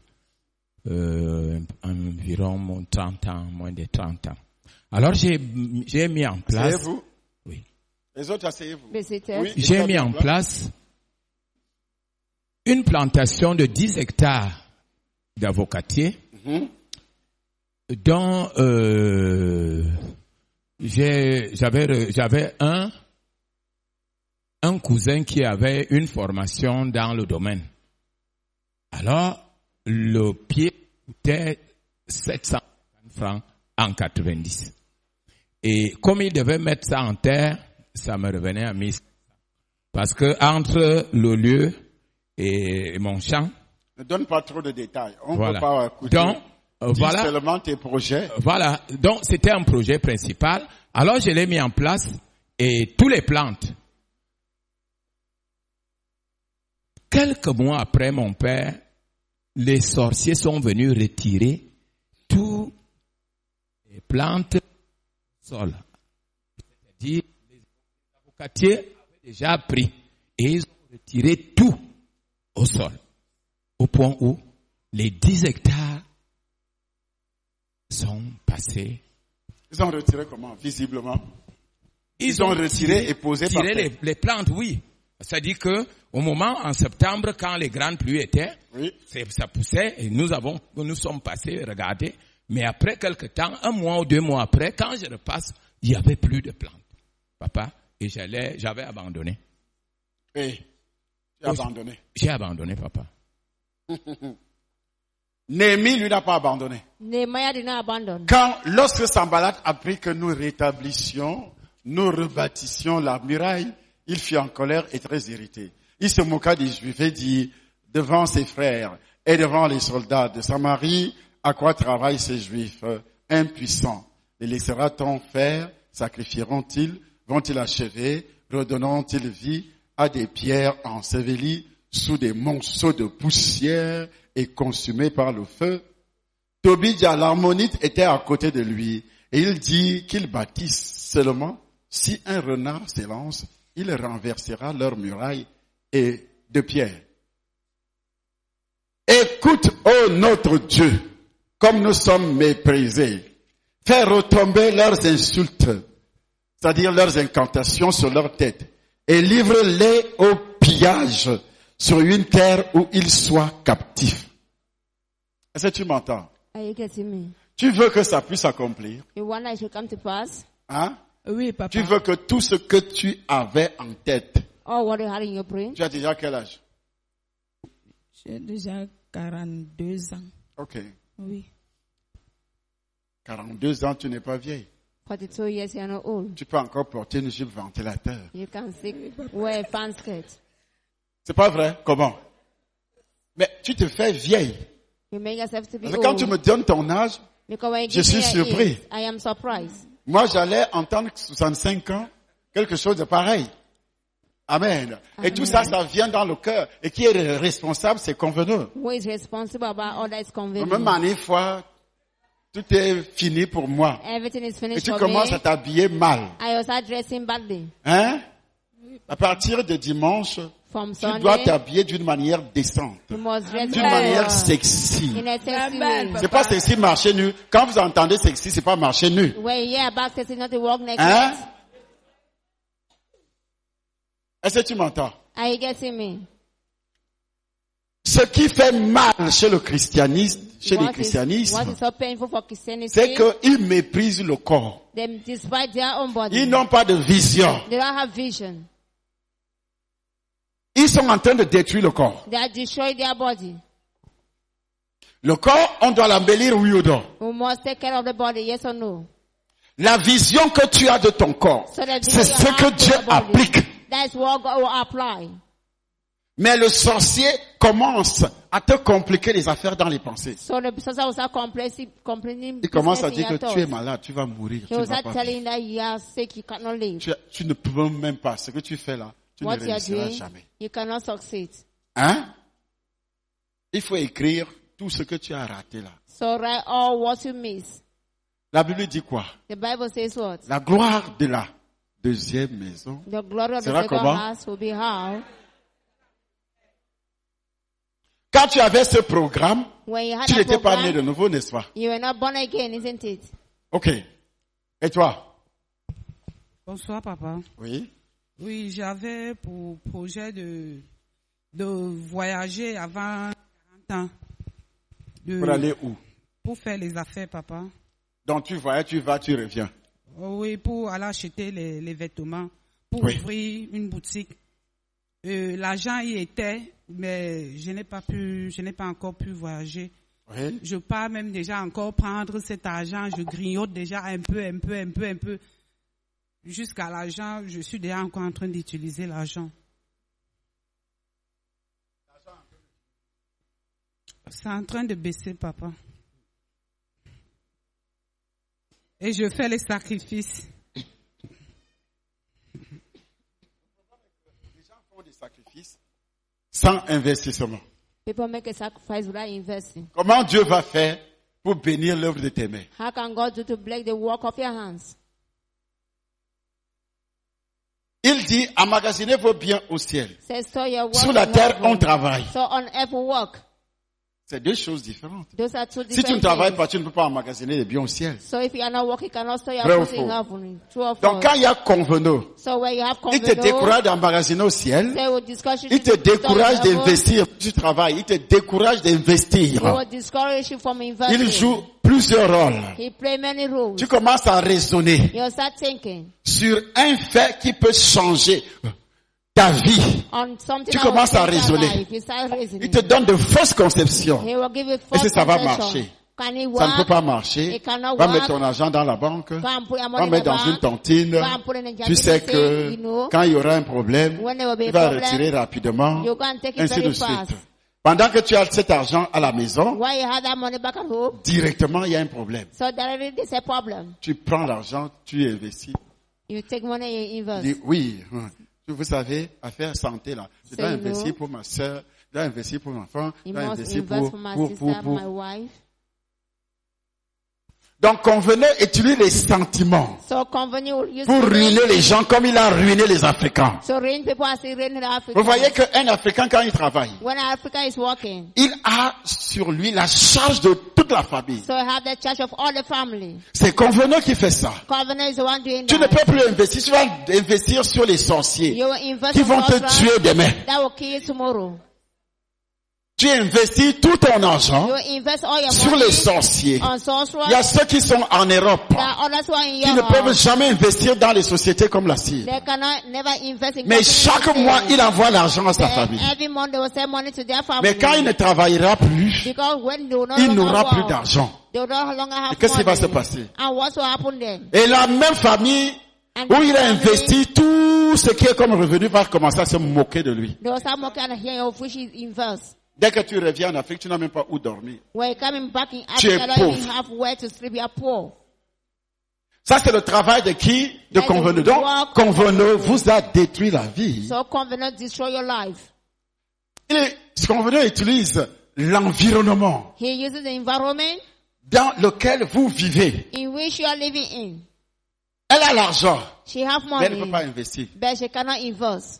environ 30 ans, moins de 30 ans. Alors j'ai mis en place. Asseyez-vous. Oui. Les autres, asseyez-vous. Visitors. Oui, J'ai mis en place une plantation de 10 hectares d'avocatiers, dont j'avais un cousin qui avait une formation dans le domaine. Alors, le pied coûtait 700 francs en 90. Et comme il devait mettre ça en terre, ça me revenait à 1000. Parce que entre le lieu et mon champ. Ne donne pas trop de détails. On ne Voilà. peut pas écouter. Donc, voilà. Seulement tes projets. Voilà. Donc, c'était un projet principal. Alors, je l'ai mis en place et tous les plantes. Quelques mois après, mon père, les sorciers sont venus retirer toutes les plantes du sol. C'est-à-dire, les avocatiers avaient déjà pris et ils ont retiré tout au sol. Au point où les 10 hectares sont passés. Ils ont retiré comment? Visiblement. Ils ont retiré et posé par terre. les plantes, oui. C'est-à-dire que au moment, en septembre, quand les grandes pluies étaient, Oui. ça poussait et nous sommes passés, regardez. Mais après quelque temps, 1 mois ou 2 mois après, quand je repasse, il n'y avait plus de plantes. Papa, et j'avais abandonné. Et tu as abandonné. J'ai abandonné, papa. Néhémie, lui, n'a pas abandonné. Nehemiah did not abandon. Lorsque Sanballat apprit que nous rétablissions, nous rebâtissions la muraille, il fut en colère et très irrité. Il se moqua des Juifs et dit devant ses frères et devant les soldats de Samarie, à quoi travaillent ces Juifs impuissants? Les laissera-t-on faire? Sacrifieront-ils? Vont-ils achever? Redonneront-ils vie à des pierres ensevelies sous des monceaux de poussière et consumées par le feu? Tobidja l'Ammonite était à côté de lui et il dit qu'ils bâtissent seulement. Si un renard s'élance, il renversera leurs murailles et de pierre. Écoute, ô notre Dieu, comme nous sommes méprisés. Fais retomber leurs insultes, c'est-à-dire leurs incantations sur leur tête, et livre-les au pillage sur une terre où ils soient captifs. Est-ce que tu m'entends? Are you getting me? Tu veux que ça puisse s'accomplir? You want that it should come to pass? Hein? Oui, papa. Tu veux que tout ce que tu avais en tête, Or what you had in your brain? tu as déjà quel âge? J'ai déjà 42 ans. Ok. Oui. 42 ans, tu n'es pas vieille. 42 years, you're not old. Tu peux encore porter une jupe ventilateur. You can wear a fan skirt. C'est pas vrai? Comment? Mais tu te fais vieille. You make yourself to be Parce que quand tu old. me donnes ton âge, Because when you je give me suis your surpris. age, I am surprised. moi j'allais entendre 65 ans, quelque chose de pareil. Amen. Et tout ça, ça vient dans le cœur. Et qui est responsable, c'est convenu. Who is responsible about all that is convenient? Même en une fois, tout est fini pour moi. Everything is Et finished tu for commences me. à t'habiller mal. I was start dressing badly. Hein? À partir de dimanche, From tu dois Sunday, t'habiller d'une manière décente. you must dress D'une well, manière sexy. in a sexy Amen. way. C'est pas sexy marcher nu. Quand vous entendez sexy, c'est pas marcher nu. When you hear about sexy, not to walk naked. Hein? Est-ce que tu m'entends? Are you getting me? Ce qui fait mal chez le christianisme, chez les What is christianismes, so painful for Christianity? c'est qu'ils méprisent le corps. They despite their own body. Ils n'ont pas de vision. They don't have vision. Ils sont en train de détruire le corps. They are destroying their body. Le corps, on doit l'embellir, oui ou non. We must take care of the body, yes or no? La vision que tu as de ton corps, So that c'est ce que Dieu applique. That's what God will apply. Mais le sorcier commence à te compliquer les affaires dans les pensées. So the person will start complaining. Il commence à business dire in que your tu es thoughts. malade, tu vas mourir, He tu will ne vas start pas telling vivre. that you are sick, you cannot live. Tu ne peux même pas. Ce que tu fais là, tu What ne you are réussiras doing, jamais. you cannot succeed. Hein? Il faut écrire tout ce que tu as raté là. So write all what you miss. La Bible dit quoi? The Bible says what? La gloire de la deuxième maison. The glory of the Sera second comment? house will be how? Quand tu avais ce programme, When you had tu a n'étais pas né de program, nouveau, n'est-ce pas? you were not born again, isn't it? Ok. Et toi? Bonsoir, papa. Oui. Oui, j'avais pour projet de voyager avant 40 ans. Pour aller où? Pour faire les affaires, papa. Donc tu voyages, tu vas, tu reviens. Oh oui, pour aller acheter les vêtements, pour Oui. ouvrir une boutique. L'argent y était, mais je n'ai pas encore pu voyager. Oui. Je pars même déjà encore prendre cet argent, je grignote déjà un peu. Jusqu'à l'argent, je suis déjà encore en train d'utiliser l'argent. C'est en train de baisser, papa. Et je fais les sacrifices. Les gens font des sacrifices sans investissement. People make a sacrifice without investing. Comment Dieu va faire pour bénir l'œuvre de tes mains? How can God do to bless the work of your hands? Il dit, emmagasinez vos biens au ciel. Says, so your work Sur la in terre, heaven. on travaille. So on earth we work. C'est deux choses différentes. Those are two Si tu different ne travailles things. pas, tu ne peux pas emmagasiner les biens au ciel. So if you are not working, you cannot store your Vrai ou goods in faux? heaven. True or Donc false? quand il y a convenant, So when you have il te convenant, décourage d'emmagasiner au ciel. they will discourage you Il to te store in décourage heaven. d'investir. Tu travailles. Il te décourage d'investir. He will discourage you from investing. Il joue plusieurs rôles. He play many roles. Tu commences à raisonner You start thinking sur un fait qui peut changer ta vie. on something Tu that will commences à change your raisonner. life. You start reasoning. Il te donne de fausses conceptions. He will give you Et false ça va conception. marcher. Can it Ça ne peut work? pas marcher. It cannot Va work. mettre ton argent dans la banque. Go and put your Va money in the mettre dans une bank. tontine. Go and put it in a Tu sais safe, que you know. quand il y aura un problème, When there will be tu a vas problem, retirer rapidement. you go and take it Ainsi very de suite. fast. Pendant que tu as cet argent à la maison, Why you have that money back at home? directement, il y a un problème. So directly there's a problem. Tu prends l'argent, tu investis. You take money, you Tu invest. dis, oui, vous savez, affaire santé là. Je dois Say investir no. pour ma soeur, je dois investir pour mon enfant, je You dois must investir invest for my sister, my wife. Donc, convenez, utilisez les sentiments So company will use pour ruiner les gens comme il a ruiné les Africains. So rain people are saying rain in Africa. Vous voyez qu'un Africain, quand il travaille, When Africa is working, il a sur lui la charge de toute la famille. so you have the charge of all the family. C'est Convenant qui fait ça. Covenant is the one doing Tu ne that. peux plus investir, tu vas investir sur les sorciers You will invest qui on vont te those tuer demain. that will kill you tomorrow. Tu investis tout ton argent You will invest all your sur money les sorciers. on sorcerers. Il y a ceux qui sont en Europe There are others who are in qui ne peuvent Europe. jamais investir dans les sociétés comme la sienne. They cannot never invest in Mais companies chaque like mois, this. il envoie l'argent à sa Then famille. every month they will send money to their family. Mais quand il ne travaillera plus, Because when they will no il longer n'aura plus work, d'argent. they will no longer have Et qu'est-ce qui va money. se passer? And what will happen then? Et la même famille And où il a the family, investi tout ce qui est comme revenu va commencer à se moquer de lui. they will start mocking and hearing of which is invest. Dès que tu reviens en Afrique, tu n'as même pas où dormir. When you're coming back in Tu es Africa, you don't pauvre. even have where to sleep. You are poor. Ça, c'est le travail de qui? De Let Convenant. the Donc, work- Convenant vous a détruit la vie. So covenant destroy your life. Convenant utilise l'environnement He uses the environment dans lequel vous vivez. in which you are living in. Elle a l'argent, She have mais elle ne peut money, pas investir. but she cannot invest.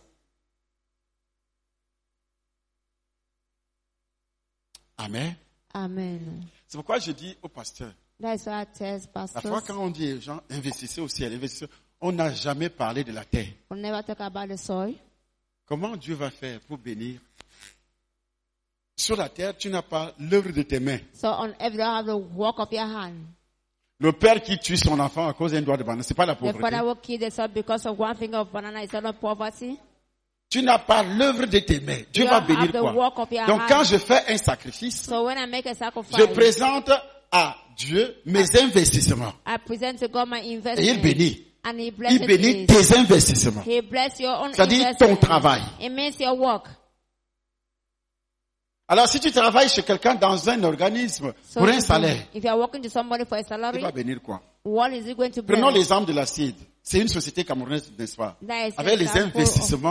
Amen. Amen. C'est pourquoi je dis au pasteur, That's why I tell la fois pastors, quand on dit aux gens, investissez au ciel, investissez, on n'a jamais parlé de la terre. we'll never talk about the soil. Comment Dieu va faire pour bénir? Sur la terre, tu n'as pas l'œuvre de tes mains. So on earth, you don't have the work of your hand. Le père qui tue son enfant à cause d'un doigt de banane, c'est pas la The pauvreté. father will kill the son because of one finger of banana. Is that not poverty? Tu n'as pas l'œuvre de tes mains. Dieu You va don't bénir have the quoi? work of your Donc hand. quand je fais un sacrifice, So when I make a sacrifice, je présente à Dieu mes investissements. I present to God my Et il investment. bénit. And he blesses Il bénit it. tes investissements. He bless your own C'est-à-dire investment. ton travail. It means your work. Alors si tu travailles chez quelqu'un dans un organisme So pour un salaire, if you are working to somebody for a il salary, va bénir quoi? what is it going to bring? Prenons l'exemple de la CID. C'est une société camerounaise, n'est-ce pas? That is Avec les example of- investissements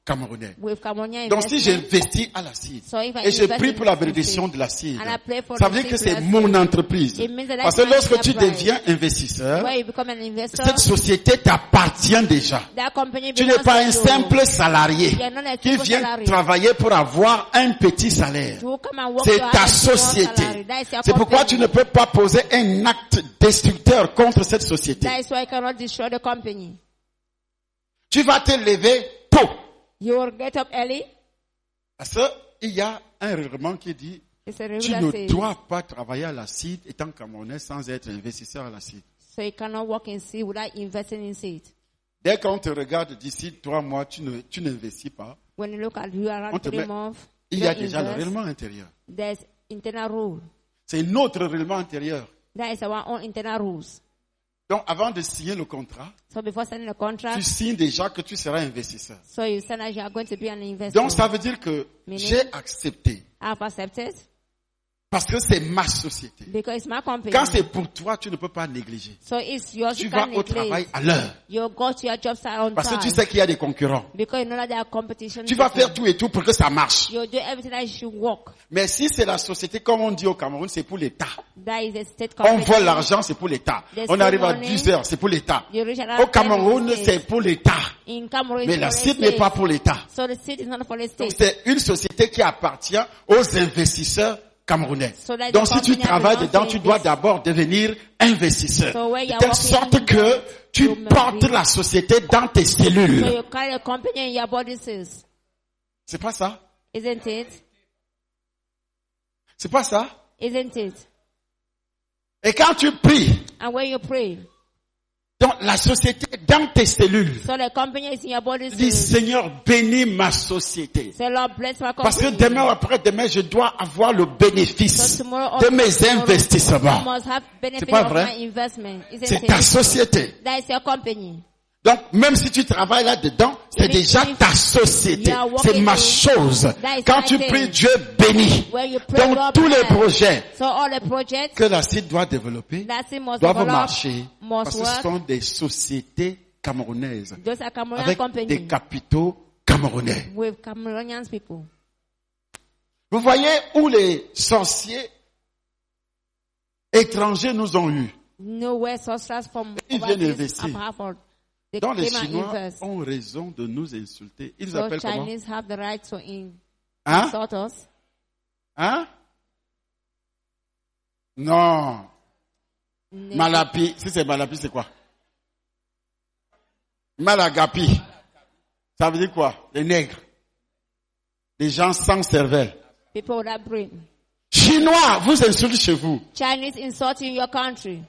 camerounais. with Cameroonian Donc si investment. j'investis à l'acide So if I et je invest prie in pour la seed, bénédiction de l'acide, and I pray for ça the veut dire que seed c'est blessing, mon entreprise. it means that Parce que that's my lorsque tu enterprise. deviens investisseur, Where you become an investor, cette société t'appartient déjà. that company Tu n'es belongs pas to un you. simple salarié You are not a qui simple vient salary. travailler pour avoir un petit salaire. You come and work C'est to have ta a small société. salary. That is your C'est pourquoi tu company. ne peux pas poser un acte destructeur contre cette société. That is why you cannot destroy the company. Tu vas te lever tôt. You will get up early. Parce qu'il y a un règlement qui dit, It's a tu regular ne thing. dois pas travailler à l'acide étant camerounais sans être investisseur à l'acide. So you cannot work in seed without investing in seed. Dès qu'on te regarde d'ici 3 mois, tu n'investis pas. When you look at you On around te 3 met- months, Il you y a don't déjà le invest. règlement intérieur. There's internal rule. C'est notre règlement intérieur. That is our own internal rules. Donc avant de signer le contrat, So before signing a tu contract, signes déjà que tu seras investisseur. so you say that you are going to be an investor. Donc ça veut dire que Meaning? j'ai accepté. I have accepted Parce que c'est ma société. because it's my company. Quand c'est pour toi, tu ne peux pas négliger. So it's yours. Tu You vas can au travail neglect. à l'heure. You go to your job site on Parce que tu time. sais qu'il y a des concurrents. Because you know that there are competition. Tu vas people. faire tout et tout pour que ça marche. You do everything that you should work. Mais si c'est la société, comme on dit au Cameroun, c'est pour l'État. That is a state On company. vole l'argent, c'est pour l'État. There's On arrive à money. 10 heures, c'est pour l'État. You reach Au Cameroun, c'est pour l'État. In Cameroon, Mais it's la for the site n'est state. pas pour l'État. So the seed is not for the Donc state. c'est une société qui appartient aux investisseurs camerounais. So that the Donc si tu company travailles belongs dedans, to tu dois invest- d'abord devenir investisseur. So where you De are telle working, sorte que tu you must portes be- la société dans tes So cellules. you carry the company in your body cells. C'est pas ça? Isn't it? C'est pas ça? Isn't it? Et quand tu pries, And when you pray, donc la société dans tes cellules, so the company is in your body dis cells. Seigneur, bénis ma société. Say, Lord, bless my company. Parce que demain ou après-demain, je dois avoir le bénéfice So tomorrow de or mes tomorrow, you investissements. must have benefit C'est pas of vrai? my investment. Isn't C'est ta it? société. That is your company. Donc, même si tu travailles là-dedans, c'est If- déjà if ta société. you are working C'est ma in- chose. that is Quand my tu thing. pries, Dieu bénit. Where you pray, Donc, God tous les bless. projets So all the projects que la CID doit développer that it must doivent develop marcher must parce que ce work. sont des sociétés camerounaises Those are Cameroonian avec des companies capitaux camerounais. with Cameroonian people. Vous voyez où les sorciers étrangers nous ont eus. Nowhere sorcerers from Ils viennent overseas investir. have Harvard. They Donc les came and Chinois invest. ont raison de nous insulter. Ils nous So appellent comment? Chinese have the right to Hein? insult us. Hein? Non. Malapi. Si c'est Malapi, c'est quoi? Malagapi. Ça veut dire quoi? Les nègres. Les gens sans cervelle. People without brain. Chinois vous insultent chez vous. Chinese insulting your country.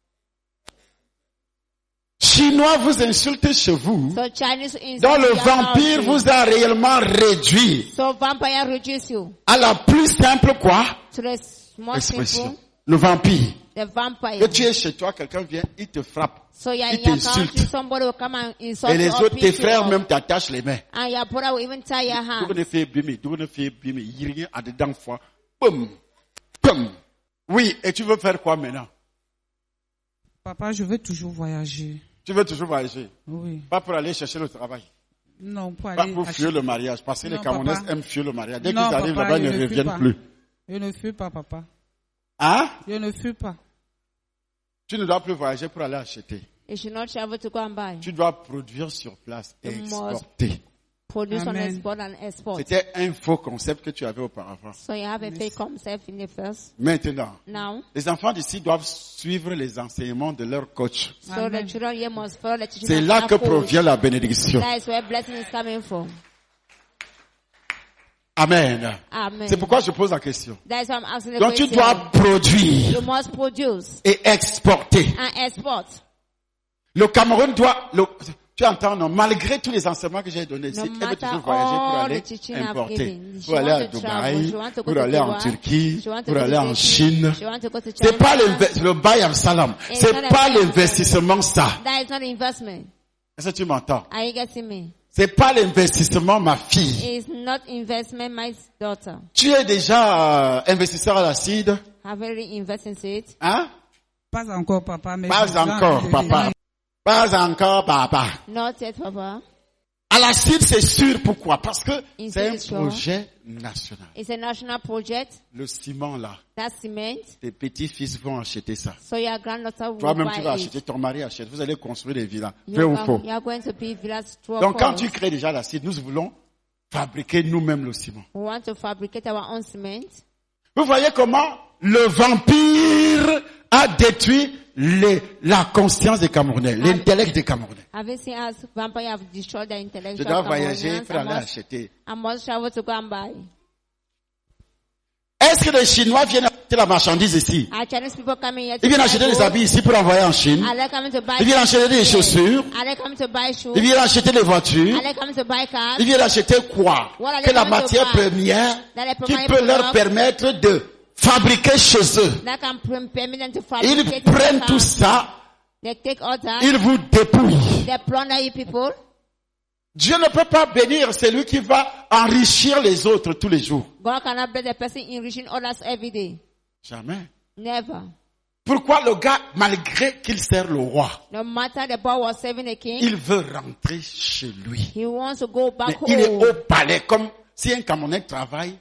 Chinois vous insultent chez vous. So Chinese insult Donc le your vampire country. vous a réellement réduit So vampire reduce you à la plus simple quoi? to the small Expression. people. Le vampire. The vampire. Que tu es chez toi, quelqu'un vient, il te frappe. So you're il in your t'insulte. country, somebody will come and insult Et les you or autres, tes beat you frères up. même t'attachent les mains. And your brother will even tie your hand. Dougane fait bimi, il y a rien à dedans fois. Boum, boum. Oui, et tu veux faire quoi maintenant? Papa, je veux toujours voyager. Tu veux toujours voyager. Oui. Pas pour aller chercher le travail. Non, pour Pas aller pour fuir le mariage. Parce que les Non, Camerounais papa. aiment fuir le mariage. Dès qu'ils Non, arrivent papa, là-bas, ils je ne ne fuis reviennent pas. plus. Je ne fuis pas, papa. Hein? Je ne fuis pas. Tu ne dois plus voyager pour aller acheter. You should not travel to go and buy. Tu dois produire sur place et You must exporter. Produce on Amen. export and export. C'était un faux concept que tu avais auparavant. So you have a fake concept in the first. Maintenant, Now, les enfants d'ici doivent suivre les enseignements de leur coach. so Amen. the children here must follow the teaching C'est of là their que coach. provient la bénédiction. That is where blessing is coming from. Amen. Amen. C'est pourquoi je pose la question. That is why I'm asking the Donc tu question. dois produire You must produce et exporter. and export. Le Cameroun doit, tu entends, non, malgré tous les enseignements que j'ai donnés ici, No elle veut matter toujours voyager pour all aller the teaching I've importer. given. She Pour aller à want to travel. Dubaï, She want to go pour to aller en Dubai. Turquie, She want to pour go aller to en Turkey. Chine. She want to go to C'est China. pas le Bayam Salam. It's C'est not pas a- l'investissement ça. That is not investment. Est-ce que tu m'entends? Are you getting me? C'est pas l'investissement ma fille. It's not investment, my daughter. Tu es déjà investisseur à l'acide? Have already invested in it. Hein? Pas encore, papa. Mais Pas je viens encore, de papa. venir. Pas encore, papa. Not yet, Papa. À la CID, c'est sûr. Pourquoi? Parce que In c'est un Sure. projet national. It's a national project. Le ciment, là, That cement. tes petits-fils vont acheter ça. So your granddaughter will Toi-même, tu buy vas it. acheter, ton mari achète. Vous allez construire des villas. Vrai ou faux? You are going to be villas true or Donc, quand false. tu crées déjà la CID, nous voulons fabriquer nous-mêmes le ciment. We want to fabricate our own cement. Vous voyez comment le vampire a détruit la conscience des Camerounais, l'intellect des Camerounais. Have you seen how vampire have destroyed the Je intellectual dois voyager Cameroonians? pour aller acheter. I must travel to go and buy. Est-ce que les Chinois viennent acheter la marchandise ici? Are Chinese people coming here to Ils viennent buy acheter des goods? habits ici pour envoyer en Chine. Are they coming to buy Ils viennent acheter des chaussures. Are they coming to buy shoes? Ils viennent acheter des voitures. Are they coming to buy cars? Ils viennent acheter quoi? What are Que they la coming to matière buy? première That they qui provide peut leur product permettre de fabriquer chez eux. that can permit them to Ils fabricate prennent their tout cars. ça, They take all that. ils vous dépouillent. They plunder you people. Dieu ne peut pas bénir celui qui va enrichir les autres tous les jours. God cannot bless the person enriching others every day. Jamais. Never. Pourquoi le gars, malgré qu'il sert le roi, No matter the boy was serving a king, il veut rentrer chez lui. he wants to go back Mais il est home. au palais, comme si un Camerounais travaille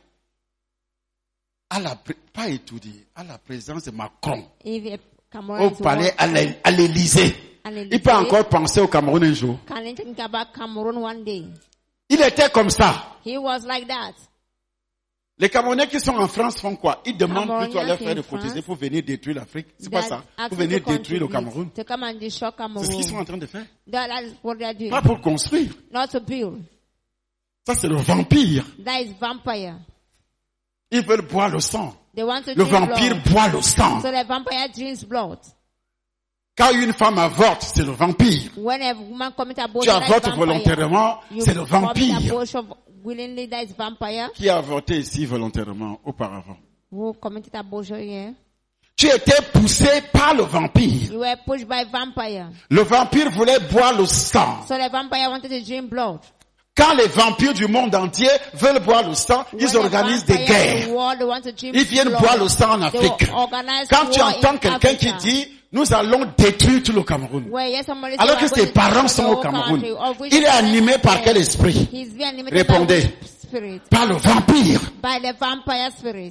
pas étudié, à la présence de Macron, If a au Cameroonian palais, à l'Élysée. Il peut encore penser au Cameroun un jour. can he think about Cameroon one day? Il était comme ça. He was like that. Les Camerounais qui sont en France font quoi? Ils demandent plutôt à leurs frères de Camerooniens cotiser in pour venir détruire l'Afrique. C'est pas That ça. ask Pour them venir to détruire le contribute, Cameroun. to come and destroy C'est ce qu'ils sont Cameroon. en train de faire. That is what they are doing. Pas pour construire. Not to build. Ça, c'est le vampire. That is vampire. Ils veulent boire le sang. They want to Le drink vampire blood. boit le sang. So the vampire drinks blood. Quand une femme avorte, c'est le vampire. When a woman commits Tu abortion, that is avortes vampire. volontairement, You c'est le commit vampire. abortion willingly, that is vampire. Qui a avorté ici volontairement auparavant? Who committed abortion here? Tu étais poussé par le vampire. You were pushed by vampire. Le vampire voulait boire le sang. So the vampire wanted to drink blood. Quand les vampires du monde entier veulent boire le sang, When ils the organisent des vampire in the guerres. world, they want to drink Ils viennent blood. boire le sang en They will Afrique. organize Quand tu war entends in quelqu'un qui Africa. dit, nous allons détruire tout le Cameroun. Where, yes, somebody Alors say, que "I'm ses going to parents destroy sont the au whole Cameroun. country," of which Il est the animé parents par say, quel esprit? He's being animated Répondez. by which spirit? Par le vampire. By the vampire spirit.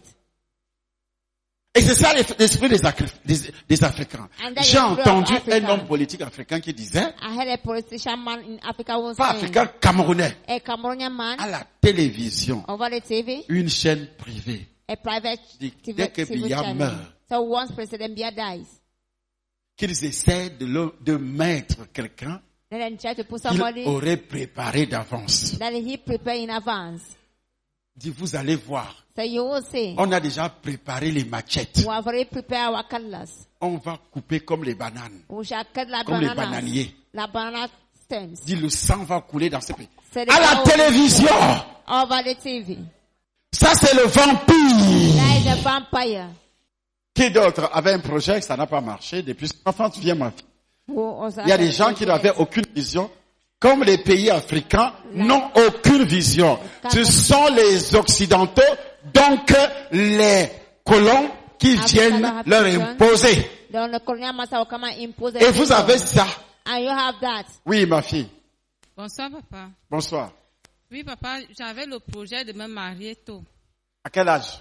Et c'est ça l'esprit des Africains. And that J'ai is the spirit of entendu un Africa. homme politique africain qui disait, I had a politician man in Africa once pas saying, africain, camerounais, a Cameroonian man à la télévision, over the TV, une chaîne privée. a private Dès que TV Biya channel. meurt, So once President Biya dies, qu'ils essaient de mettre quelqu'un then they try to put qu'il somebody aurait préparé d'avance. that he prepared in advance. Dit, vous allez voir, So you will see, on a déjà préparé les machettes. we have already prepared our cutlass. On va couper comme les bananes, We shall cut like comme les bananas, bananiers. like banana stems. Dit, le sang va couler dans ce pays. So the À la blood will télévision, over the TV. ça c'est le vampire. That is a vampire. Qui d'autre avait un projet, ça n'a pas marché. Depuis enfant, tu viens ma fille. Who also Il y a has des a gens qui project. n'avaient aucune vision. Comme les pays africains n'ont aucune vision. Ce sont les Occidentaux, donc les colons qui viennent leur imposer. Then the colonial master will come and impose a Et vous system. avez ça. And you have that. Oui, ma fille. Bonsoir, papa. Bonsoir. Oui, papa, j'avais le projet de me marier tôt. À quel âge?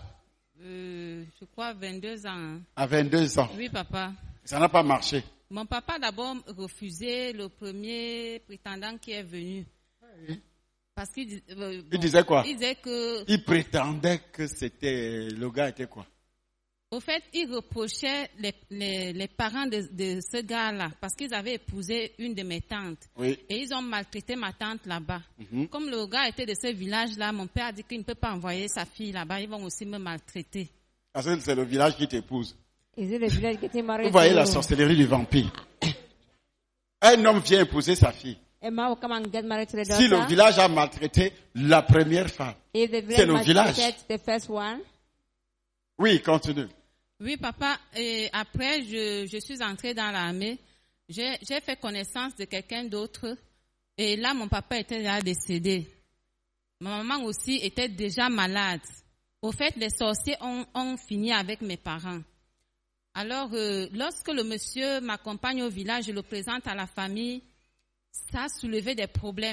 Je crois 22 ans. Hein. À 22 ans. Oui, papa. Ça n'a pas marché. Mon papa a d'abord refusé le premier prétendant qui est venu. Parce qu'il Il disait quoi? Il disait que, Il prétendait que c'était, le gars était quoi? au fait, il reprochait les parents de ce gars-là parce qu'ils avaient épousé une de mes tantes. Oui. Et ils ont maltraité ma tante là-bas. Mhm. Comme le gars était de ce village-là, mon père a dit qu'il ne peut pas envoyer sa fille là-bas. Ils vont aussi me maltraiter. Parce que c'est le village qui t'épouse. Is it the village getting married? Vous voyez to la you? sorcellerie du vampire. Un homme vient épouser sa fille. A man will come and get married to the Si le daughter. village a maltraité la première femme. If the c'est le village village. maltreated the first one. Oui, continue. Oui, papa. Et après, je suis entrée dans l'armée. J'ai fait connaissance de quelqu'un d'autre. Et là, mon papa était déjà décédé. Ma maman aussi était déjà malade. Au fait, les sorciers ont fini avec mes parents. Alors, lorsque le monsieur m'accompagne au village, je le présente à la famille, ça a soulevé des problèmes.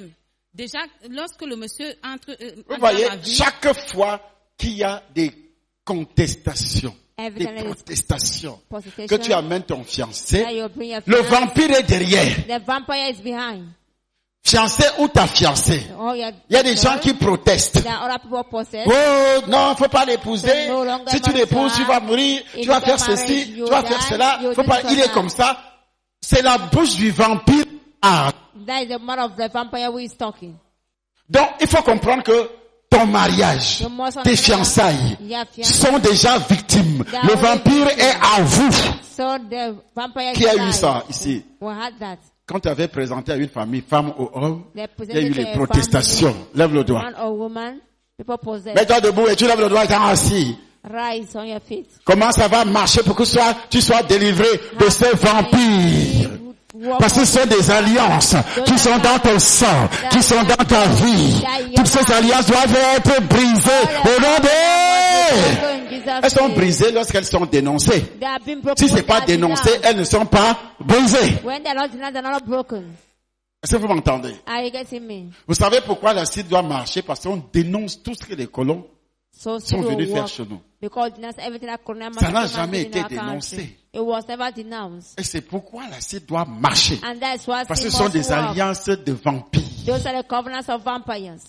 déjà, lorsque le monsieur entre Vous dans voyez, ma vie, chaque fois qu'il y a des contestations, Every des time there is protestations, protestation, que tu amènes ton fiancé, that you bring your le fiancé, vampire est derrière. the vampire is behind. Fiancé ou ta fiancée. Oh, Il y a des gens qui protestent. There are other people possessed. Oh, non, faut pas l'épouser. No longer Si tu l'épouses, tu vas mourir. If Tu vas you faire get ceci, married, you tu vas faire die, cela. you Faut do pas, this il est or comme that. ça. C'est la bouche du vampire. Ah. That is the mouth of the vampire who is talking. Donc, il faut comprendre que ton mariage, You must tes understand fiançailles your fiancé. sont déjà victimes. They are Le already vampire victims. est à vous. So the vampire Qui a eu died. ça ici? We had that. Quand tu avais présenté à une famille, femme ou homme, They il y a eu presented les to a protestations. family, Lève le doigt. man or woman, people possessed. Mets-toi debout et tu lèves le doigt et t'es assis. Rise on your feet. Comment ça va marcher pour que tu sois délivré de ces vampires? Parce que ce sont des alliances qui sont dans ton sang, qui sont dans ta vie. Toutes ces alliances doivent être brisées au nom de... Elles sont brisées lorsqu'elles sont dénoncées. They have been broken. Si c'est pas dénoncé, elles ne sont pas brisées. When they're not denied, they're not broken. Est-ce que vous m'entendez? Are you getting me? Vous savez pourquoi la CID doit marcher? Parce qu'on dénonce tout ce que les colons So sont venus faire work chez nous. because denounce everything that Corona Ça n'a Master jamais did in été our dénoncé. country. It was never denounced. Et c'est pourquoi la CID doit marcher. And that's why Parce que it ce sont must des work. alliances de vampires. Those are the covenants of vampires.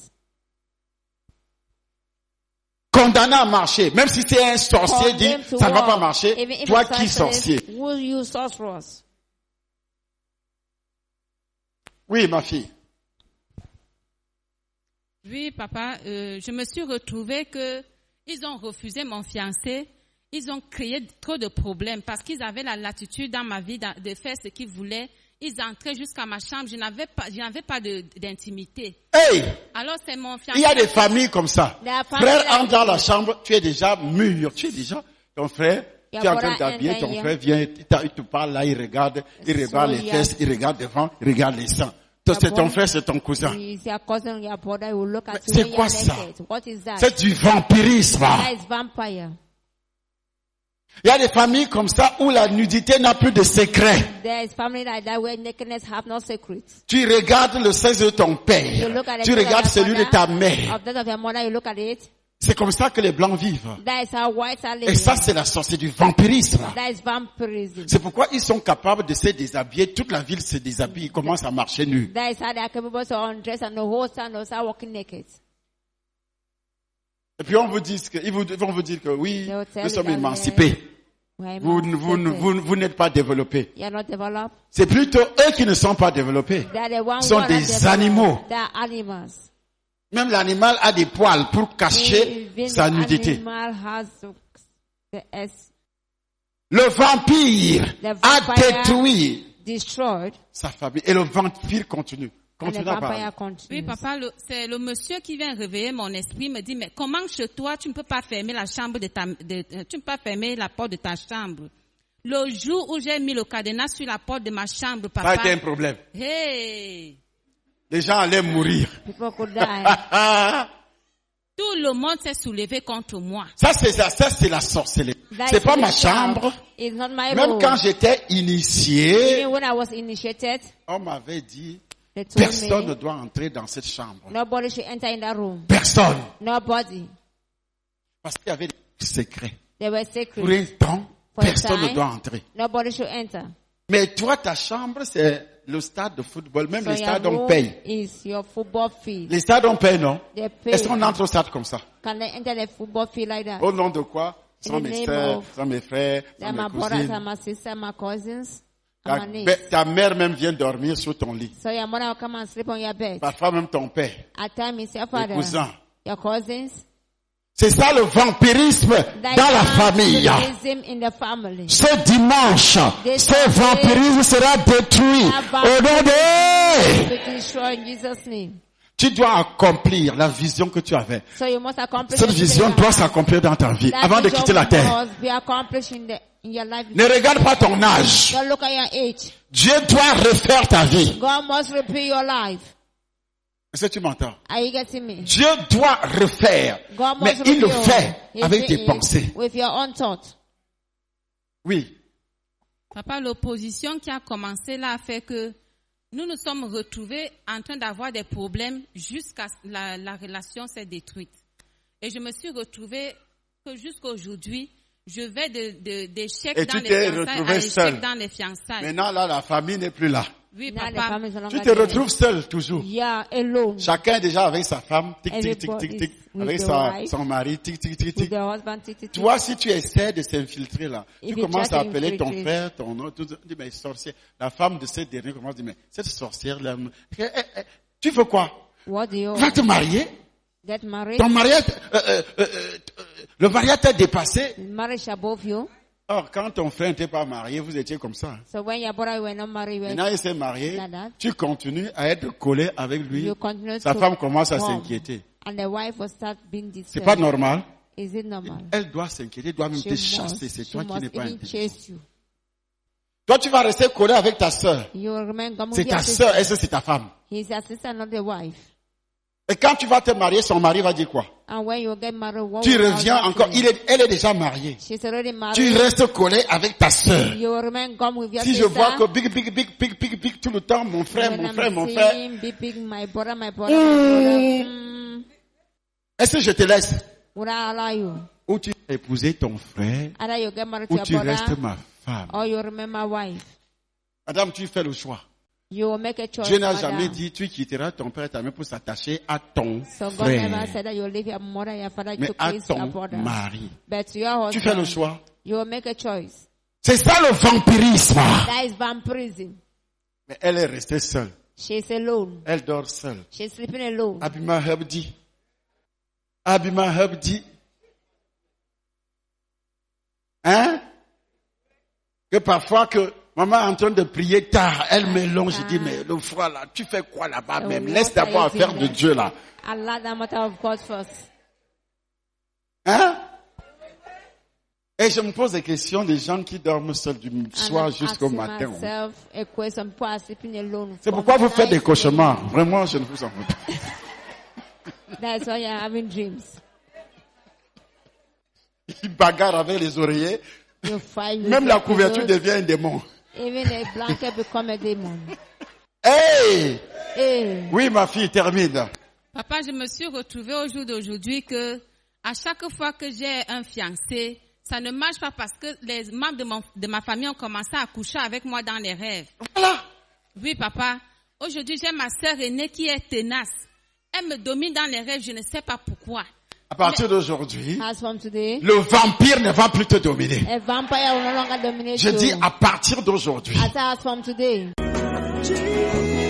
Condamné à marcher. Même si c'est un sorcier dit, Condemned to ça ne va pas work. marcher. Even if Toi it's qui sorceress, sorcier? who you sorcerers? Oui, ma fille. oui, papa, je me suis retrouvée que ils ont refusé mon fiancé. Ils ont créé trop de problèmes parce qu'ils avaient la latitude dans ma vie de faire ce qu'ils voulaient. Ils entraient jusqu'à ma chambre. Je n'avais pas d'intimité. Hey! Alors c'est mon fiancé. Il y a des familles comme ça. There are family Frère like entre dans la chambre, tu es déjà mûr. Tu es déjà, ton frère, tu es en train brother d'habiller, enter ton here. frère vient, il te parle là, il regarde les yeah. fesses, il regarde devant, il regarde les seins. Donc, c'est ton frère, c'est ton cousin. Is your cousin, your brother, he will look at you C'est when quoi you're ça? naked. What is that? C'est du vampirisme. That is vampire. Il y a des familles comme ça où la nudité n'a plus de secret. There is family like that where nakedness have no secret. Tu regardes le sexe de ton You père. look at the Tu face of regardes your celui de father, ta mère. of that of your mother, you look at it. C'est comme ça que les blancs vivent. That is how whites are Et living. ça, c'est la sortie du vampirisme. That is vampirism. C'est pourquoi ils sont capables de se déshabiller. Toute la ville se déshabille. Ils commencent à marcher nus. That is how they are capable to undress and the whole town will start walking naked. Et puis on vous dit que, ils vont vous dire que oui, They will tell nous you sommes that, émancipés. We're Vous n'êtes pas développés. You are not developed. C'est plutôt eux qui ne sont pas développés. They are the ones Sont who are des not developed. animaux. They are animals. Même l'animal a des poils pour cacher Even sa the nudité. animal has the S Le vampire The a vampire détruit destroyed sa famille. Et le vampire continue. and the Continue à parler. vampire continues. Oui, papa, c'est le monsieur qui vient réveiller mon esprit, me dit, mais comment chez toi, tu ne peux pas fermer la chambre tu ne peux pas fermer la porte de ta chambre. Le jour où j'ai mis le cadenas sur la porte de ma chambre, Ça a été un papa, problème. hey, Les gens allaient mourir. People could die. tout le monde s'est soulevé contre moi. Ça c'est la sorcellerie. That C'est is pas ma witchcraft. chambre. It's not my Même room. quand j'étais initié, Even when I was initiated, on m'avait dit, they told personne ne me doit entrer dans cette chambre. nobody should enter in that room. Personne. Nobody. Parce qu'il y avait des secrets. They were Pour secret. un temps, For a personne ne time, doit entrer. Nobody should enter. Mais toi, ta chambre, c'est le stade de football. Même So les your stades, on room paye. is your football field. Les stades, on paye, non? They pay. Est-ce qu'on entre au stade comme ça? Can they enter the football field like that? Au nom de quoi? In Sans the mes name sœurs, of- sans mes frères, They're sans my mes brothers and cousines. my sisters, my cousins, Ta, and my niece. ta mère même vient dormir sur ton lit. So your mother will come and sleep on your bed. Parfois même ton père. At times it's your Les father, cousins. your cousins. C'est ça le vampirisme That dans la is famille. vampirism in the family. Ce dimanche, ce vampirisme sera détruit au nom de... To destroy in Jesus' name. Tu dois accomplir la vision que tu avais. So you must accomplish Cette the vision vision. doit s'accomplir dans ta vie That avant de vision quitter la terre. must be accomplished in your life. Ne regarde pas ton âge. Don't look at your age. Dieu doit refaire ta vie. God must repeat your life. Est-ce que tu m'entends? Are you getting me? Dieu doit refaire. God Mais must il le reveal fait He avec did tes it pensées. with your own thought. Oui. Papa, l'opposition qui a commencé là a fait que nous nous sommes retrouvés en train d'avoir des problèmes jusqu'à la relation s'est détruite. Et je me suis retrouvée que jusqu'à aujourd'hui, je vais d'échec dans les fiançailles à échec dans les fiançailles. Maintenant, là, la famille n'est plus là. Oui, Now the papa. family is no Tu longer te there. retrouves seul, toujours. Yeah, alone. Chacun est déjà avec sa femme, tic, tic, tic, tic, Everybody tic, is avec with their wife. son mari, tic, tic, tic, With tic. their husband, tick, tick, tick. Toi, si tu essaies de s'infiltrer là, If tu you commences try à to appeler ton infiltrate. frère, ton autre, tu dis, mais sorcière. La femme de cette dernière commence à dire, mais cette sorcière-là, tu veux quoi? What do you Va te marier? get married? Ton mariage, le mariage t'a dépassé. Marriage above you. Or, quand ton frère n'était pas marié, vous étiez comme ça. So when your brother were not married, Maintenant, il s'est marié, like that. tu continues à être collé avec lui. You continue Sa to femme commence à warm. s'inquiéter. And the wife will start being C'est disturbed. pas normal. Is it normal? Elle doit s'inquiéter, elle doit même She te chasser. must, C'est she toi qui n'es must pas even intelligent. chase you. Toi, tu vas rester collé avec ta sœur. You will remain come C'est with your ta sister. sœur, est-ce que c'est ta femme? He's your sister, not the wife. Et quand tu vas te marier, son mari va dire quoi? And when you get married, what Tu will reviens happen encore, to you? elle est déjà mariée. She's already married. Tu restes collé avec ta sœur. You will remain come with your Si je sister. vois que big tout le temps, mon frère, When mon I'm frère, mon frère, seeing big, my brother, my brother, my brother. est-ce que je te laisse? Would I allow you? Ou tu vas épouser ton frère, Either you get married ou to tu your restes brother, ma femme. or you remain my wife. Madame, tu fais le choix. You will make a choice. Dieu n'a madam. jamais dit, tu quitteras ton père et ta mère pour s'attacher à ton So God never frère, said that you leave your mother, your father mais to à please your ton brother. mari. But to your Tu fais le husband, choix. you will make a choice. C'est ça le vampirisme. That is vampirism. Mais elle est restée seule. She's alone. Elle dort seule. She's sleeping alone. Abima Hub dit. Abima Hub dit. Hein? Que parfois que maman est en train de prier tard, elle mélange, je dis, mais le froid là, tu fais quoi là-bas même? Laisse d'abord affaire de Dieu là. Allah, the matter of God first. Hein? Et je me pose des questions des gens qui dorment seuls du soir I'm jusqu'au asking matin. myself a question. People are sleeping alone. C'est from pourquoi vous faites des night. cauchemars. Vraiment, je ne vous en veux pas. That's why you're having dreams. Ils bagarrent avec les oreillers. You fight with Même la your couverture pillows. devient un démon. Even a blanket become a demon. Hey! Hey, Oui, ma fille, termine. Papa, je me suis retrouvée au jour d'aujourd'hui que à chaque fois que j'ai un fiancé, ça ne marche pas parce que les membres de ma famille ont commencé à coucher avec moi dans les rêves. Voilà. Oui, papa. Aujourd'hui, j'ai ma sœur aînée qui est tenace. Elle me domine dans les rêves, je ne sais pas pourquoi. À partir d'aujourd'hui, as from today, le vampire ne va plus te dominer. a vampire will no longer dominate Je you. dis à partir d'aujourd'hui. As from today.